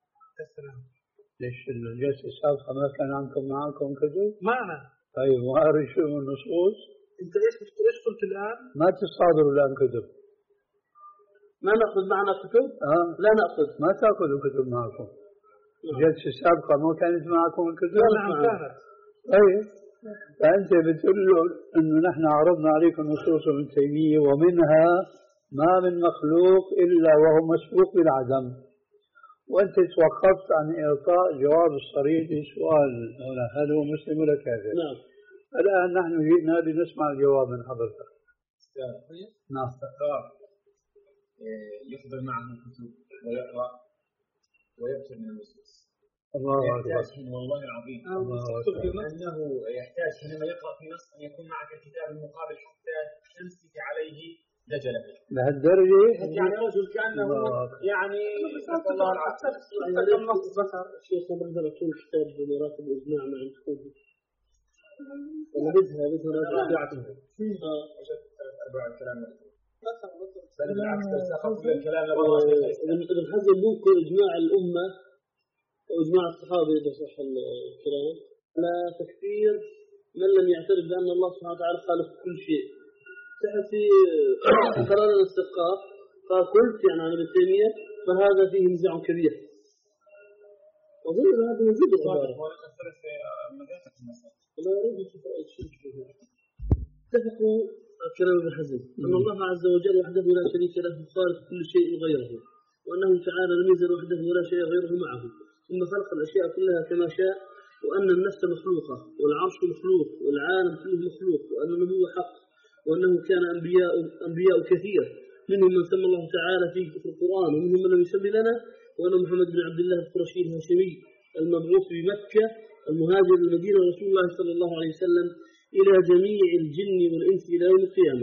ليش الجلسة السابقة ما كان عندكم معكم كتب؟ معنا. طيب وهذا شو من النصوص؟ أنت إيش إيش قلت الآن؟ ما تصادروا الآن كتب. ما نأخذ معنا كتب؟ آه. لا نأخذ. ما تأخذوا كتب معكم. الجلسة السابقة ما كانت معكم الكتب؟ نعم كانت. طيب فأنت بتقول له إنه نحن عرضنا عليكم نصوص ابن تيمية ومنها ما من مخلوق إلا وهو مسبوق بالعدم، وأنت توقفت عن إعطاء جواب الصريح لسؤال هنا هل هو مسلم ولا كافر؟ نعم. الآن نحن جئنا لنسمع الجواب من حضرتك. نعم. يحضر معه الكتب ويقرأ ويكتب من النصوص. الله أكبر. والله العظيم. الله أكبر. أنه يحتاج حينما يقرأ في نص أن يكون معك الكتاب المقابل حتى تمسك عليه دجله. لهالدرجة؟ يعني رجل كأنه يعني الله العافية. الشيخ مثلا طول كتاب مراتب الإجماع مع الكتب. أنا بدها بدها راجعته. آه وجدت أربع الكلام. بل بالعكس سقط الكلام ابن حزم ممكن إجماع الأمة وإجماع الصحابة إذا صح الكلام على تكفير من لم يعترف بأن الله سبحانه وتعالى خالق كل شيء. في قرار الاستسقاء فقلت يعني عن ابن تيمية فهذا فيه نزاع كبير. أظن هذا موجود العبارة. لا أريد شيء. اتفقوا كلام ابن حزم أن الله عز وجل وحده لا شريك له خالق كل شيء غيره، وأنه تعالى لم يزل وحده ولا شيء غيره معه، ثم خلق الأشياء كلها كما شاء، وأن النفس مخلوقة والعرش مخلوق والعالم كله مخلوق، وأن النبوة حق، وأنه كان أنبياء أنبياء كثير منهم من سمى الله تعالى في القرآن ومنهم من لم يسمي لنا، وأن محمد بن عبد الله القرشي الهاشمي المبعوث بمكة المهاجر المدينة رسول الله صلى الله عليه وسلم إلى جميع الجن والإنس إلى يوم القيامة.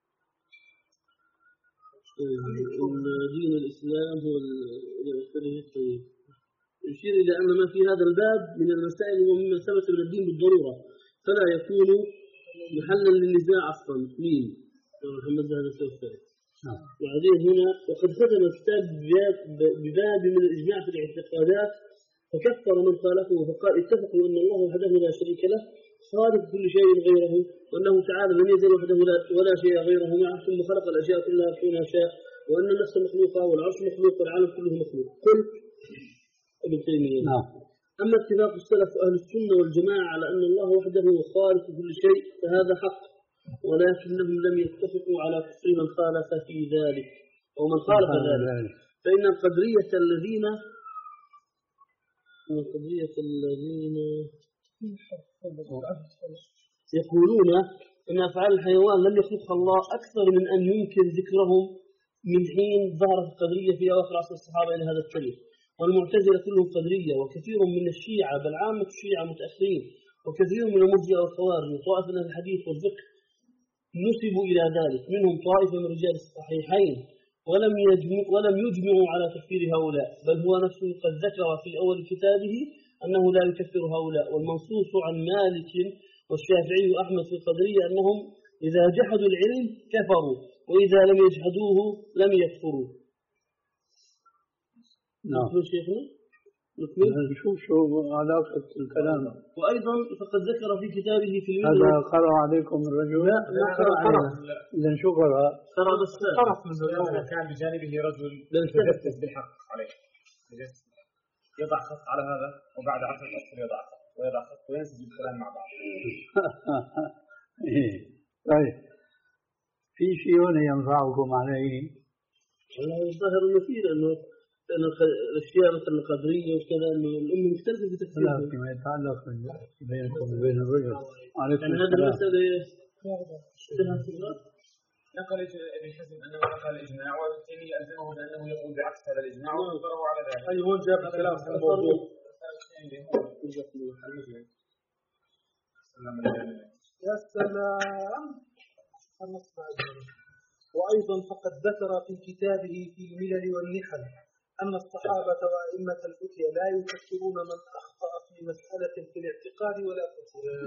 دين الإسلام هو الطيب. يشير إلى أن ما في هذا الباب من المسائل ومما ثبت من الدين بالضرورة فلا يكون محلا للنزاع أصلا. مين؟ محمد هذا الثالث. وبعدين هنا وقد ختم الكتاب بباب من الإجماع في الاعتقادات فكفر من خالفه فقال اتفقوا أن الله وحده لا شريك له خالق كل شيء غيره، وأنه تعالى لم يزل وحده ولا شيء غيره معه، ثم خلق الأشياء كلها كما شاء، وأن النفس مخلوقة والعرش مخلوق والعالم كله مخلوق. قل ابن تيمية. أما اتفاق السلف وأهل السنة والجماعة على أن الله وحده هو خالق كل شيء فهذا حق، ولكنهم لم يتفقوا على كفر من خالف في ذلك أو من خالف ذلك. فإن القدرية الذين القدرية الذين يقولون أن أفعال الحيوان لم يخلقها الله أكثر من أن يمكن ذكرهم من حين ظهرت القدرية في أواخر عصر الصحابة إلى هذا التاريخ. والمعتزلة كلهم قدرية، وكثير من الشيعة بل عامة الشيعة متأخرين، وكثير من المرجئة والخوارج وطائفة من الحديث والفقه نسبوا إلى ذلك، منهم طائفة من رجال الصحيحين، ولم يجمعوا ولم يجمعوا على تكفير هؤلاء، بل هو نفسه قد ذكر في أول كتابه أنه لا يكفر هؤلاء. والمنصوص عن مالك والشافعي وأحمد في القدرية أنهم إذا جحدوا العلم كفروا، وإذا لم يجحدوه لم يكفروا. نعم. شيخنا شو شو علاقة الكلام؟ وأيضا فقد ذكر في كتابه في المنهج. هذا قرأ عليكم الرجل؟ لا ما قرأ علينا. إذا شو قرأ؟ قرأ بس طرف من زمان كان بجانبه رجل يتجسس بالحق عليه، يضع خط على هذا وبعد عشر أشهر يضع خط ويضع خط وينسج الكلام مع بعض. طيب في شيء هنا ينفعكم عليه؟ والله الظاهر انه في لانه لأن الأشياء مثل القدرية وكذا إنه الأمة مختلفة في تفسيرها. لا فيما يتعلق بينكم وبين الرجل. يعني هذه المسألة نقل ابن حزم أنه نقل الإجماع، وابن تيمية ألزمه بأنه يقول بعكس هذا الإجماع ويقره على ذلك. أي هون جاب الكلام في الموضوع. يا سلام. وأيضا فقد ذكر في كتابه في الملل والنحل أن الصحابة وأئمة الفتية لا يكفرون من أخطأ في مسألة في الاعتقاد ولا في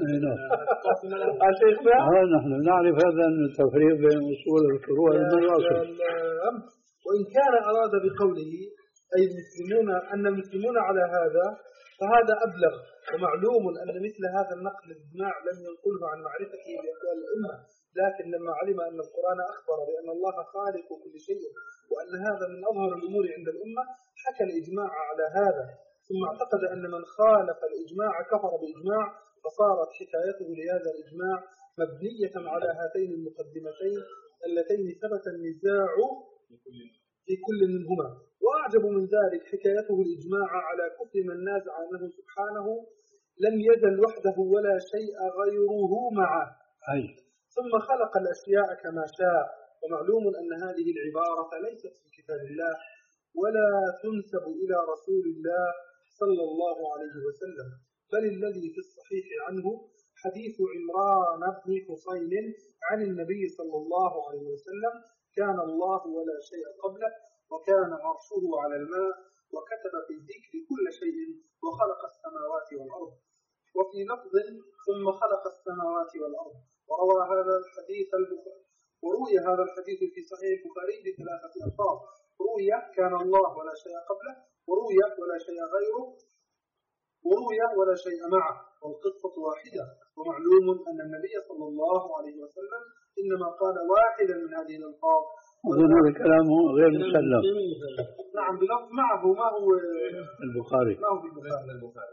الفروع. نحن نعرف هذا التفريق بين أصول الفروع والأصول. وإن كان أراد بقوله أي المسلمون أن المسلمون على هذا فهذا أبلغ، ومعلوم أن مثل هذا النقل الإجماع لم ينقله عن معرفته بأقوال الأمة، لكن لما علم أن القرآن أخبر بأن الله خالق كل شيء وأن هذا من أظهر الأمور عند الأمة حكى الإجماع على هذا، ثم اعتقد أن من خالف الإجماع كفر بإجماع، فصارت حكايته لهذا الإجماع مبنية على هاتين المقدمتين اللتين ثبت النزاع في كل منهما. وأعجب من ذلك حكايته الإجماع على كفر من نازع أنه سبحانه لم يزل وحده ولا شيء غيره معه، أي. ثم خلق الأشياء كما شاء. ومعلوم أن هذه العبارة ليست في كتاب الله ولا تنسب إلى رسول الله صلى الله عليه وسلم، بل الذي في الصحيح عنه حديث عمران بن حصين عن النبي صلى الله عليه وسلم: كان الله ولا شيء قبله، وكان عرشه على الماء، وكتب في الذكر كل شيء، وخلق السماوات والأرض. وفي لفظ: ثم خلق السماوات والأرض. وروى هذا الحديث البخاري وروي هذا الحديث في صحيح البخاري بثلاثة ألفاظ: روي كان الله ولا شيء قبله، وروي ولا شيء غيره، وروي ولا شيء معه، والقصة واحدة. ومعلوم أن النبي صلى الله عليه وسلم إنما قال واحدا من هذه الألفاظ. وهذا الكلام غير مسلم. نعم بلفظ معه ما هو البخاري. ما هو البخاري.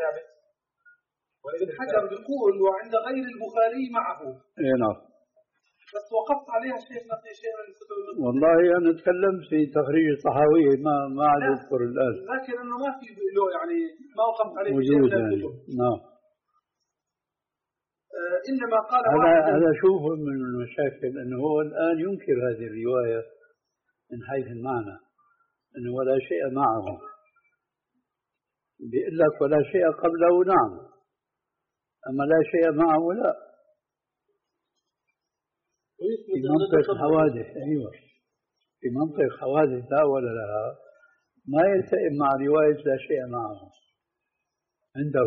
وإذا حجر يقول وعند غير البخاري معه. إيه نعم. بس وقفت عليها شيخ نقي شيء من الكتب. والله أنا تكلمت في تخريج الطحاوية ما ما عاد أذكر الآن. لكن إنه ما في له يعني ما وقفت عليه شيء من الكتب. نعم. آه إنما قال هذا هذا شوف من المشاكل أنه هو الآن ينكر هذه الرواية من حيث المعنى أنه ولا شيء معه، بيقول لك ولا شيء قبله نعم، أما لا شيء معه لا. في منطق حوادث، أيوة في منطق حوادث لا ولا لها ما يلتئم مع رواية لا شيء معه عنده.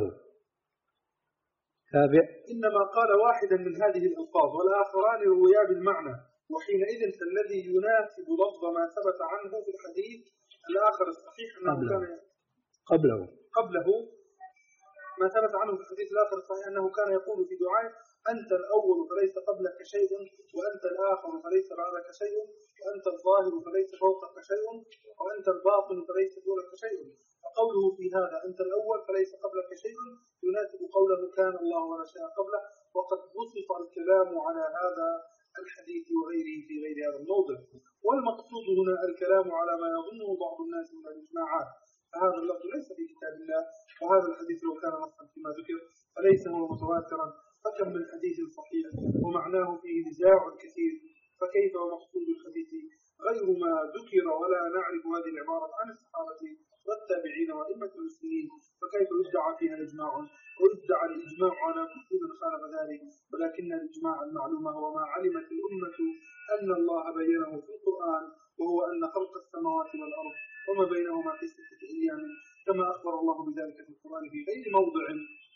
تابع. إنما قال واحدا من هذه الألفاظ والآخران رويا بالمعنى، وحينئذ فالذي يناسب لفظ ما ثبت عنه في الحديث الآخر الصحيح أنه قبله. كان قبله قبله ما ثبت عنه في الحديث الآخر الصحيح أنه كان يقول في دعائه: أنت الأول فليس قبلك شيء، وأنت الآخر فليس بعدك شيء، وأنت الظاهر فليس فوقك شيء، وأنت الباطن فليس دونك شيء. فقوله في هذا أنت الأول فليس قبلك شيء يناسب قوله كان الله ولا شيء قبله، وقد بسط الكلام على هذا الحديث وغيره في غير هذا الموضع. والمقصود هنا الكلام على ما يظنه بعض الناس من الإجماعات، فهذا اللفظ ليس في كتاب الله، وهذا الحديث لو كان نصا فيما ذكر فليس هو متواترا، فكم من حديث صحيح ومعناه فيه نزاع كثير، فكيف ومقصود الحديث غير ما ذكر ولا نعرف هذه العبارة عن الصحابة والتابعين وأئمة المسلمين، فكيف يدعى فيها الإجماع ويدعى الإجماع على كل من خالف ذلك؟ ولكن الإجماع المعلوم هو ما علمت الأمة أن الله بينه في القرآن، وهو أن خلق السماوات والأرض وما بينهما في ستة أيام، كما أخبر الله بذلك في القرآن في غير موضع.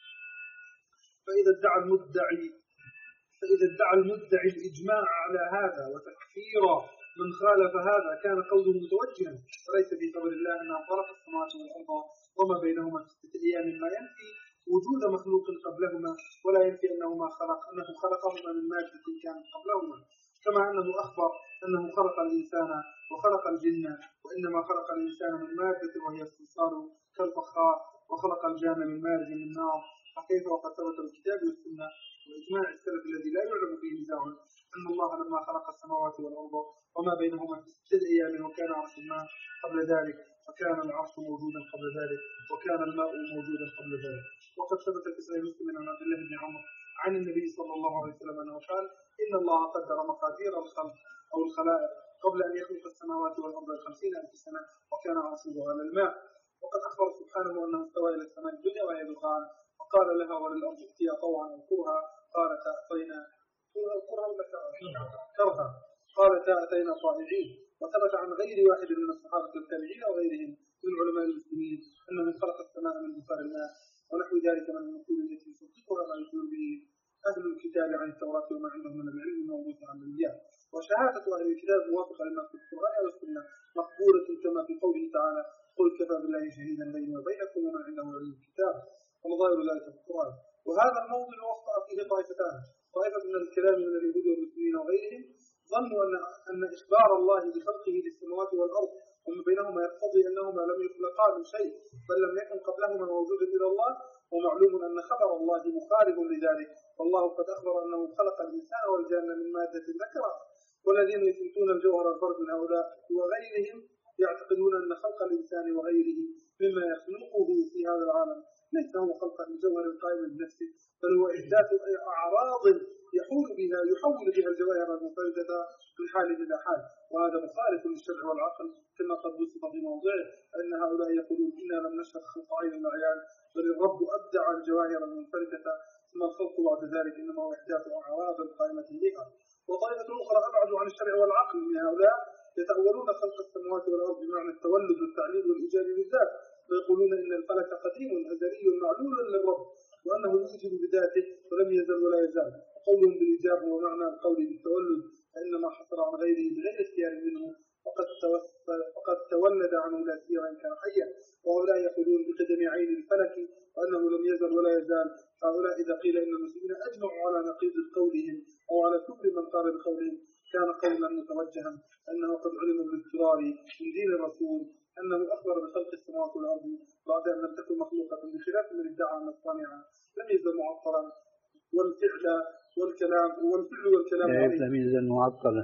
فإذا ادعى المدعي فإذا ادعى المدعي الإجماع على هذا وتكفير من خالف هذا كان قوله متوجها، وليس في قول الله أنه خلق السماوات والأرض وما بينهما في ستة أيام، ما ينفي وجود مخلوق قبلهما ولا ينفي أنه ما خلق أنه خلقهما من مادة كانت قبلهما، كما أنه أخبر أنه خلق الإنسان وخلق الجن، وإنما خلق الإنسان من مادة وهي الصلصال كالفخار، وخلق الجان من مارج من نار. فكيف وقد ثبت الكتاب والسنة وإجماع السلف الذي لا يعلم فيه نزاع أن الله لما خلق السماوات والأرض وما بينهما في ستة أيام وكان عرش الماء قبل ذلك، فكان العرش موجودا قبل ذلك، وكان الماء موجودا قبل ذلك. وقد ثبت في صحيح مسلم عن عبد الله بن عمرو عن النبي صلى الله عليه وسلم أنه قال: إن الله قدر مقادير الخلق أو الخلائق قبل أن يخلق السماوات والأرض خمسين ألف سنة، وكان عرشه على الماء. وقد أخبر سبحانه أنه استوى إلى السماء الدنيا وهي دخان، وقال لها وللأرض ائتيا طوعا أو كرها قالتا أتينا كرها قالتا أتينا طائعين. وثبت عن غير واحد من الصحابة التابعين وغيرهم من علماء المسلمين أنه خلق السماء من بخار الماء، ونحو ذلك من النقول التي تصدقها ما يقول به أهل الكتاب عن التوراة وما عندهم من العلم الموضوع عن الأنبياء. وشهادة أهل الكتاب موافقة لما في القرآن والسنة مقبولة، كما في قوله تعالى: قل كفى بالله شهيدا بيني وبينكم وما عنده علم الكتاب، وظاهر ذلك في القرآن. وهذا الموضوع وقع فيه طائفتان: طائفة من الكلام من اليهود والمسلمين وغيرهم ظنوا أن أن إخبار الله بخلقه للسماوات والأرض وما بينهما يقتضي أنهما لم يخلقا من شيء بل لم يكن قبلهما موجودا إلى الله، ومعلوم أن خبر الله مخالف لذلك، والله قد أخبر أنه خلق الإنسان والجان من مادة ذكرى. والذين يثبتون الجوهر الفرد من هؤلاء وغيرهم يعتقدون أن خلق الإنسان وغيره مما يخلقه في هذا العالم ليس هو خلق الجوهر القائم بنفسه، بل هو إحداث أعراض يحول بها يحول بها الجواهر المنفردة من حال إلى حال، وهذا مخالف للشرع والعقل، كما قد وصف في موضعه أن هؤلاء يقولون: إنا لم نشهد خلق عين الأعيان، بل الرب أبدع الجواهر المنفردة، ثم الخلق بعد ذلك إنما هو إحداث أعراض قائمة بها. وطائفة أخرى أبعد عن الشرع والعقل من هؤلاء يتأولون خلق السماوات والأرض بمعنى التولد والتعليل والإيجاد بالذات، ويقولون إن الفلك قديم أزلي معلول للرب، وأنه يوجد بذاته ولم يزل ولا يزال. قولهم بالإيجاب هو معنى القول بالتولد، فإنما حصل عن غيره بغير اختيار منه، فقد فقد تولد عنه لا سيما إن كان حيا. وهؤلاء يقولون بقدم عين الفلك وأنه لم يزل ولا يزال. هؤلاء إذا قيل إن المسلمين أجمعوا على نقيض قولهم أو على كل من قال بقولهم كان قولا متوجها، أنه قد علم بالاضطرار من دين الرسول أنه أخبر بخلق السماوات والأرض بعد أن لم تكن مخلوقة، بخلاف من ادعى أن الصانع لم يزل معطلا والفعل والكلام والفعل والكلام لم يزل معطلا.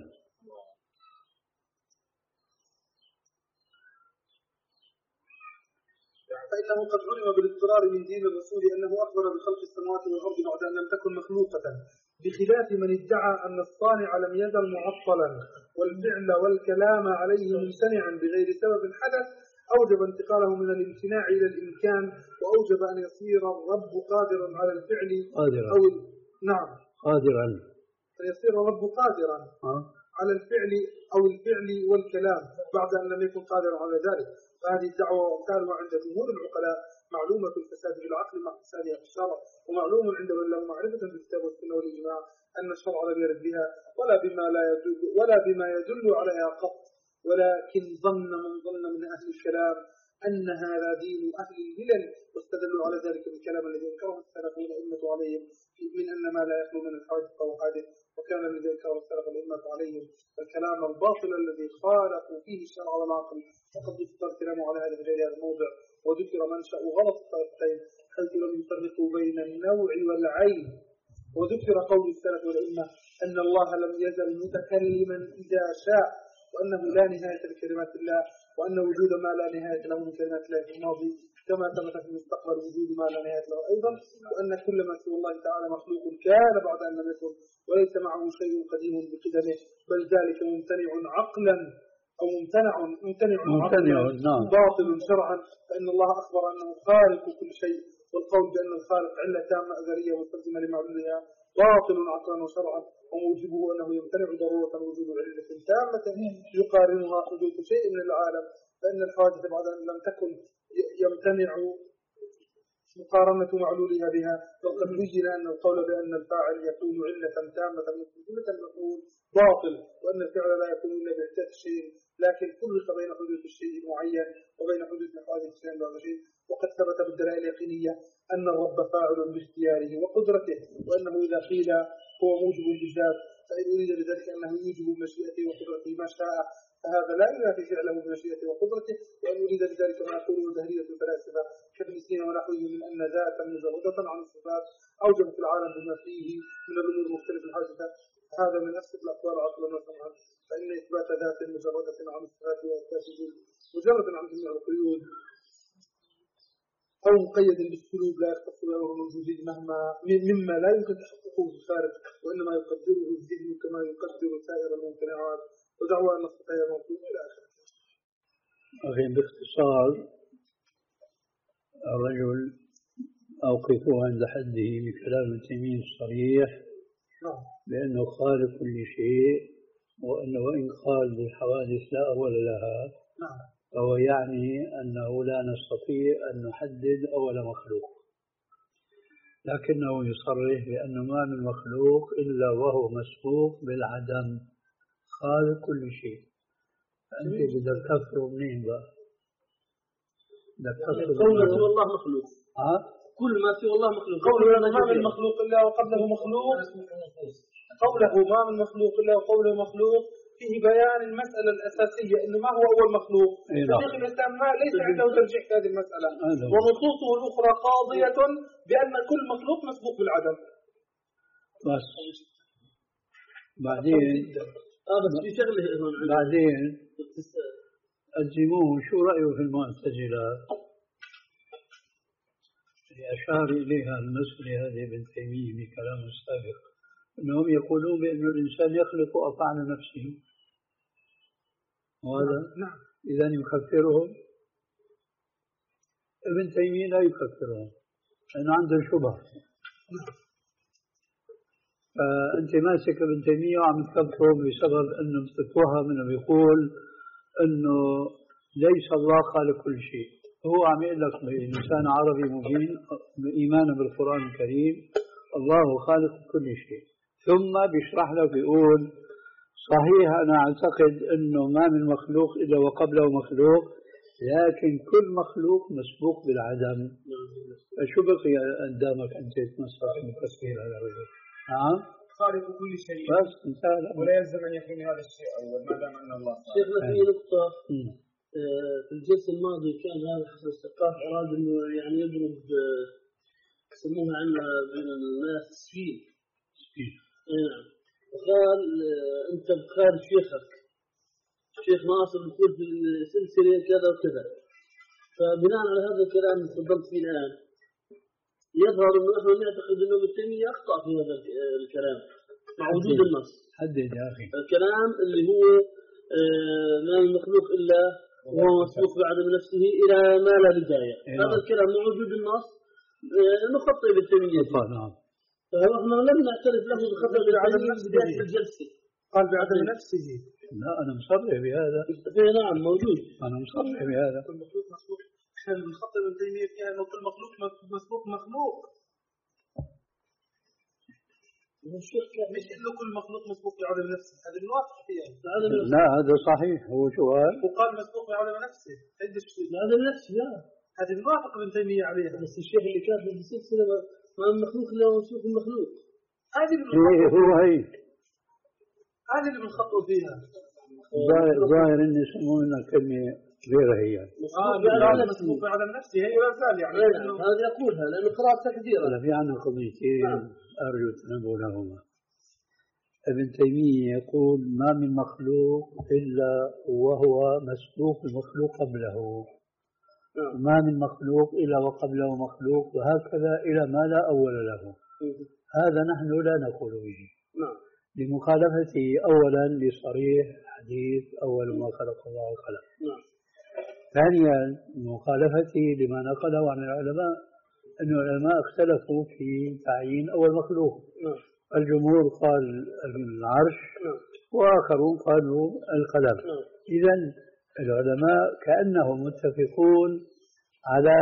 فإنه قد علم بالاضطرار من دين الرسول أنه أخبر بخلق السماوات والأرض بعد أن لم تكن مخلوقة، بخلاف جهة من ادعى أن الصانع لم يزل معطلا والفعل والكلام عليه ممتنعا بغير سبب حدث أوجب انتقاله من الامتناع إلى الإمكان، وأوجب أن يصير الرب قادرا على الفعل قادرا. أو نعم قادرا أن يصير الرب قادرا أه؟ على الفعل أو الفعل والكلام بعد أن لم يكن قادرا على ذلك. فهذه الدعوة وأمثالها عند جمهور العقلاء معلومة الفساد في العقل مع فسادها في الشرع، ومعلوم عند من له معرفة بالكتاب والسنة والإجماع أن الشرع لم يرد بها ولا بما لا يدل ولا بما يدل عليها قط، ولكن ظن من ظن من أهل الكلام أن هذا دين أهل الملل، واستدلوا على ذلك بالكلام الذي انكره السلف والأئمة عليهم من أن ما لا يخلو من الحوادث فهو حادث، وكان الذي انكره السلف والأئمة عليهم الكلام الباطل الذي خالفوا فيه الشرع والعقل. وقد ذكر الكلام على هذا في غير هذا الموضع، وذكر منشأ غلط الطائفتين حيث لم يفرقوا بين النوع والعين. وذكر قول السلف والأئمة أن الله لم يزل متكلما إذا شاء، وأنه لا نهاية لكلمات الله، وأن وجود ما لا نهاية له من كلمات الله في الماضي كما ثبت في المستقبل وجود ما لا نهاية له أيضا، وأن كل ما سوى الله تعالى مخلوق كان بعد أن لم يكن، وليس معه شيء قديم بقدمه، بل ذلك ممتنع عقلا أو ممتنع ممتنع عقلا باطل شرعا، فإن الله أخبر أنه خالق كل شيء، والقول بأن الخالق علة تامة أزلية مستلزمة لمعلولها باطل عقلا وشرعا، وموجبه أنه يمتنع ضرورة وجود علة تامة يقارنها حدوث شيء من العالم، فإن الحوادث بعد أن لم تكن يمتنع مقارنة معلولها بها. وقد بين أن القول بأن الفاعل يكون علة تامة مستلزمة المفعول باطل، وأن الفعل لا يكون إلا بإحداث الشيء، لكن فرق بين حدوث الشيء المعين وبين حدوث حوادث الشيء بعد شيء. وقد ثبت بالدلائل اليقينية أن الرب فاعل باختياره وقدرته، وأنه إذا قيل هو موجب بالذات فإن أريد بذلك أنه يوجب بمشيئته وقدرته ما شاء، فهذا لا ينافي فعله بمشيئته وقدرته. وأن أريد بذلك ما يقوله الدهرية الفلاسفة كابن سينا ونحوه من أن ذاتا مجردة عن الصفات أوجبت العالم بما فيه من الأمور المختلفة الحادثة، هذا من أسفل الأقوال عقلا وسمعا، فإن إثبات ذات مجردة عن الصفات وإثبات مجرد عن جميع القيود أو مقيد بالسلوب لا يختص بأمر موجود مهما مما لا يمكن تحققه في الخارج، وإنما يقدره الذهن كما يقدر سائر الممتنعات، ودعوى أن الصفات موجود إلى آخره. أخي باختصار، الرجل أوقفه عند حده بكلام تيمية الصريح بأنه خالق كل شيء، وأنه وإن قال بالحوادث لا أول لها فهو يعني أنه لا نستطيع أن نحدد أول مخلوق، لكنه يصرح بأنه ما من مخلوق إلا وهو مسبوق بالعدم خالق كل شيء. فأنت بدك تفرق منين بقى؟ بدك تفرق كل ما سوى الله مخلوق. ها؟ كل ما سوى الله مخلوق. قوله ما من مخلوق إلا وقبله مخلوق، قوله ما من مخلوق إلا وقوله مخلوق فيه بيان المسألة الأساسية إنه ما هو أول مخلوق. شيخ الإسلام ما ليس عنده ترجيح في هذه المسألة، ونصوصه الأخرى قاضية بأن كل مخلوق مسبوق بالعدم. بس بعدين آه بس في شغلة هون بعدين الزموه شو رأيه في المعتزلة اللي أشار إليها المسألة هذه ابن تيمية بكلامه السابق، أنهم يقولون بأن الإنسان يخلق أفعال نفسه، وهذا نعم إذا يكفرهم. ابن تيمية لا يكفرهم لأنه عنده شبهة. فأنت ماسك ابن تيمية وعم تكفرهم بسبب أنه بتتوهم أنه بيقول أنه ليس الله خالق كل شيء. هو عم يقول لك بلسان عربي مبين إيمانا بالقرآن الكريم الله خالق كل شيء، ثم بيشرح لك بيقول صحيح أنا أعتقد أنه ما من مخلوق إلا وقبله مخلوق، لكن كل مخلوق مسبوق بالعدم. شو بقي قدامك أنت تمسك بتفسير هذا الرجل؟ نعم خالق كل شيء بس انتهى، ولا يلزم أن يكون هذا الشيء أول ما دام أن الله خالق. شيخنا في نقطة في الجلسة الماضية كان هذا حسن الثقاف أراد إنه يعني يضرب يسموها عندنا بين الناس سفين. نعم. وقال أنت بخارج شيخك الشيخ ناصر يقول في السلسلة كذا وكذا، فبناء على هذا الكلام اللي تفضلت فيه الآن يظهر أنه نحن نعتقد أنه ابن تيمية أخطأ في هذا الكلام، مع وجود النص. حدد يا أخي. الكلام اللي هو آه ما المخلوق إلا وهو مسبوق بعدم نفسه إلى ما لا بداية. هذا الكلام مع وجود النص آه نخطئ بالتمييز. نعم. فنحن لم نعترف له بخطأ بعدم نفسه في الجلسة. قال بعدم نفسه. لا أنا مصرح بهذا. نعم موجود. أنا مصرح بهذا. كل مخلوق مسبوق. إحنا بنخطئ ابن تيمية فيها إنه كل مخلوق مسبوق مخلوق. مش إنه كل مخلوق مسبوق بعدم نفسه، هذا الواقع فيها. لا هذا صحيح هو شو قال؟ وقال مسبوق بعدم نفسه، هذا الشيء. بعدم نفسه لا. هذا الموافق ابن تيمية عليها. بس الشيخ اللي كاتب بالسلسلة ما المخلوق إلا مسبوق المخلوق. هذه اللي هو هي. هذه اللي بنخطئ فيها. ظاهر إن يسمون لنا كلمة غيرها هي. آه مسبوق بعدم نفسه هي لا زال يعني. هذا يقولها لأنه قراءة تقديرها. لا في عنا قضيتين أرجو التنبؤ لهما. ابن تيمية يقول ما من مخلوق إلا وهو مسبوق بمخلوق قبله. ما من مخلوق إلا وقبله مخلوق وهكذا إلى ما لا أول له. هذا نحن لا نقول به. لمخالفته أولا لصريح حديث أول ما خلق الله خلق. ثانيا مخالفته لما نقله عن العلماء أن العلماء اختلفوا في تعيين أول مخلوق. الجمهور قال العرش وآخرون قالوا القلم. إذن العلماء كأنهم متفقون على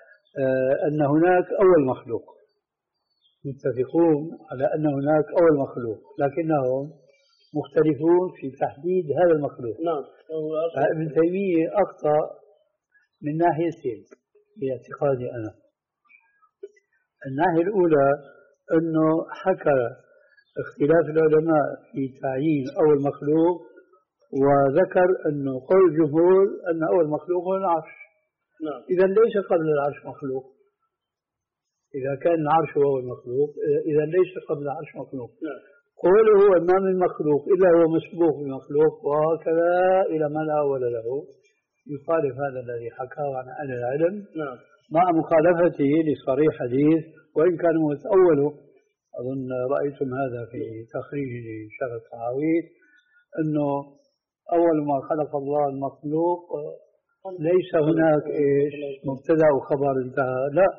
أن هناك أول مخلوق، متفقون على أن هناك أول مخلوق، لكنهم مختلفون في تحديد هذا المخلوق. نعم. ابن تيمية أخطأ من ناحيتين باعتقادي أنا. الناحية الأولى أنه حكى اختلاف العلماء في تعيين أول مخلوق وذكر أنه قول الجمهور أن أول مخلوق هو العرش. نعم. إذا ليس قبل العرش مخلوق. إذا كان العرش هو المخلوق إذا ليس قبل العرش مخلوق. نعم. قوله هو ما من مخلوق إلا هو مسبوق بمخلوق وهكذا إلى ما لا أول له يخالف هذا الذي حكاه عن أهل العلم. نعم. مع مخالفته لصريح حديث وإن كان متأوله. أظن رأيتم هذا في تخريج شرح الطحاوي أنه أول ما خلق الله المخلوق ليس هناك إيش مبتدأ وخبر انتهى، لا.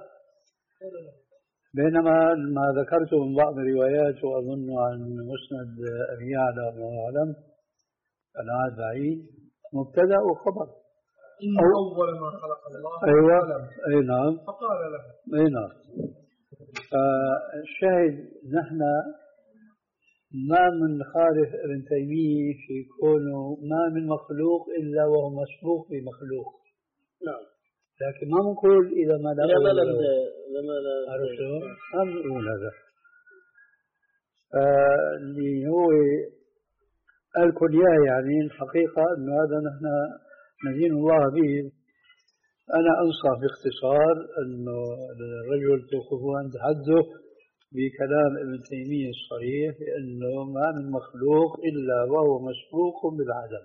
بينما ما ذكرته من بعض الروايات وأظن عن مسند أبي يعلى الله أعلم أنا بعيد مبتدأ وخبر. إن أول ما خلق الله أيوة. أي نعم. فقال له. أي نعم. الشاهد نحن ما من خالف ابن تيمية في كونه ما من مخلوق إلا وهو مسبوق بمخلوق. نعم. لكن ما نقول إذا ما لا إذا ما لا عرفوا ما نقول هذا. اللي هو الكلية يعني الحقيقة أنه هذا نحن ندين الله به. أنا أنصح باختصار أنه الرجل توقف عند حده بكلام ابن تيمية الصريح بأنه ما من مخلوق إلا وهو مسبوق بالعدم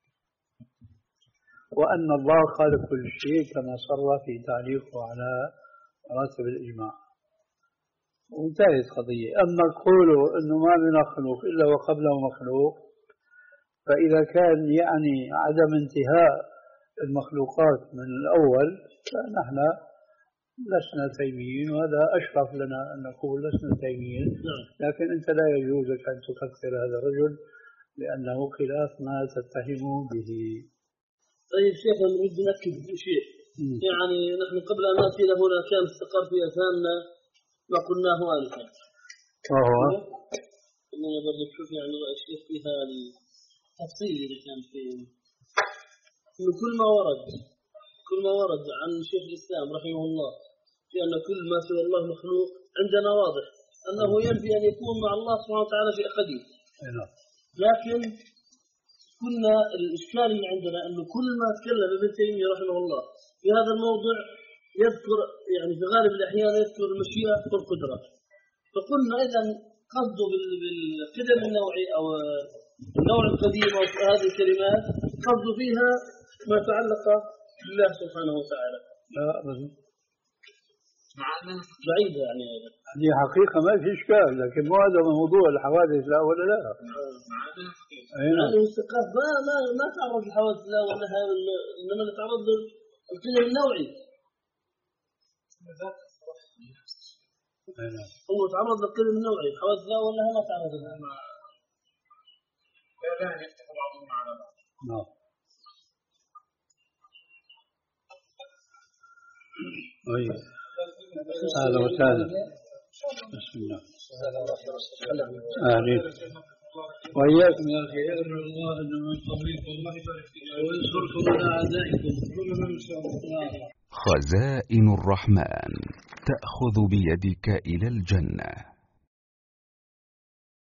وأن الله خالق كل شيء كما صر في تعليقه على مراتب الإجماع وانتهت قضية. أما قوله أنه ما من مخلوق إلا وقبله مخلوق فإذا كان يعني عدم انتهاء المخلوقات من الأول فنحن لسنا تيميين وهذا أشرف لنا أن نقول لسنا تيميين. لكن أنت لا يجوزك أن تكفر هذا الرجل لأنه خلاف ما تتهم به. طيب شيخ نريد نأكد شيء يعني نحن قبل أن نأتي له هنا كان استقر في أذهاننا ما قلناه آنفا وهو إننا برضو نشوف يعني الشيخ فيها التفصيل اللي كان فيه إنه كل ما ورد كل ما ورد عن شيخ الإسلام رحمه الله في أن كل ما سوى الله مخلوق عندنا واضح أنه ينفي أن يكون مع الله سبحانه وتعالى شيء قديم. لكن كنا الإشكال اللي عندنا أنه كل ما تكلم ابن تيمية رحمه الله في هذا الموضوع يذكر يعني في غالب الأحيان يذكر المشيئة والقدرة. فقلنا إذا قصده بالقدم النوعي أو النوع القديم أو هذه الكلمات قصده فيها ما تعلق بالله سبحانه وتعالى. لا أبدا مع أنها بعيدة يعني. هذه حقيقة ما في إشكال، لكن مو هذا موضوع الحوادث لا ولا لا. مع أنها حقيقة. أيوة. يعني الثقاف ما ما ما تعرض للحوادث لا ولا هذا، إنما تعرض للقدم النوعي. أيوة. هو تعرض للقدم النوعي، الحوادث لا ولا ما تعرض لها. لا لا يفتح بعضهم على بعض. نعم. طيب. هذا وسهلا. بسم الله. آمين. وإياكم يا أخي، أدعو الله أن من قبلكم وينصركم على أعدائكم. خزائن الرحمن تأخذ بيدك إلى الجنة.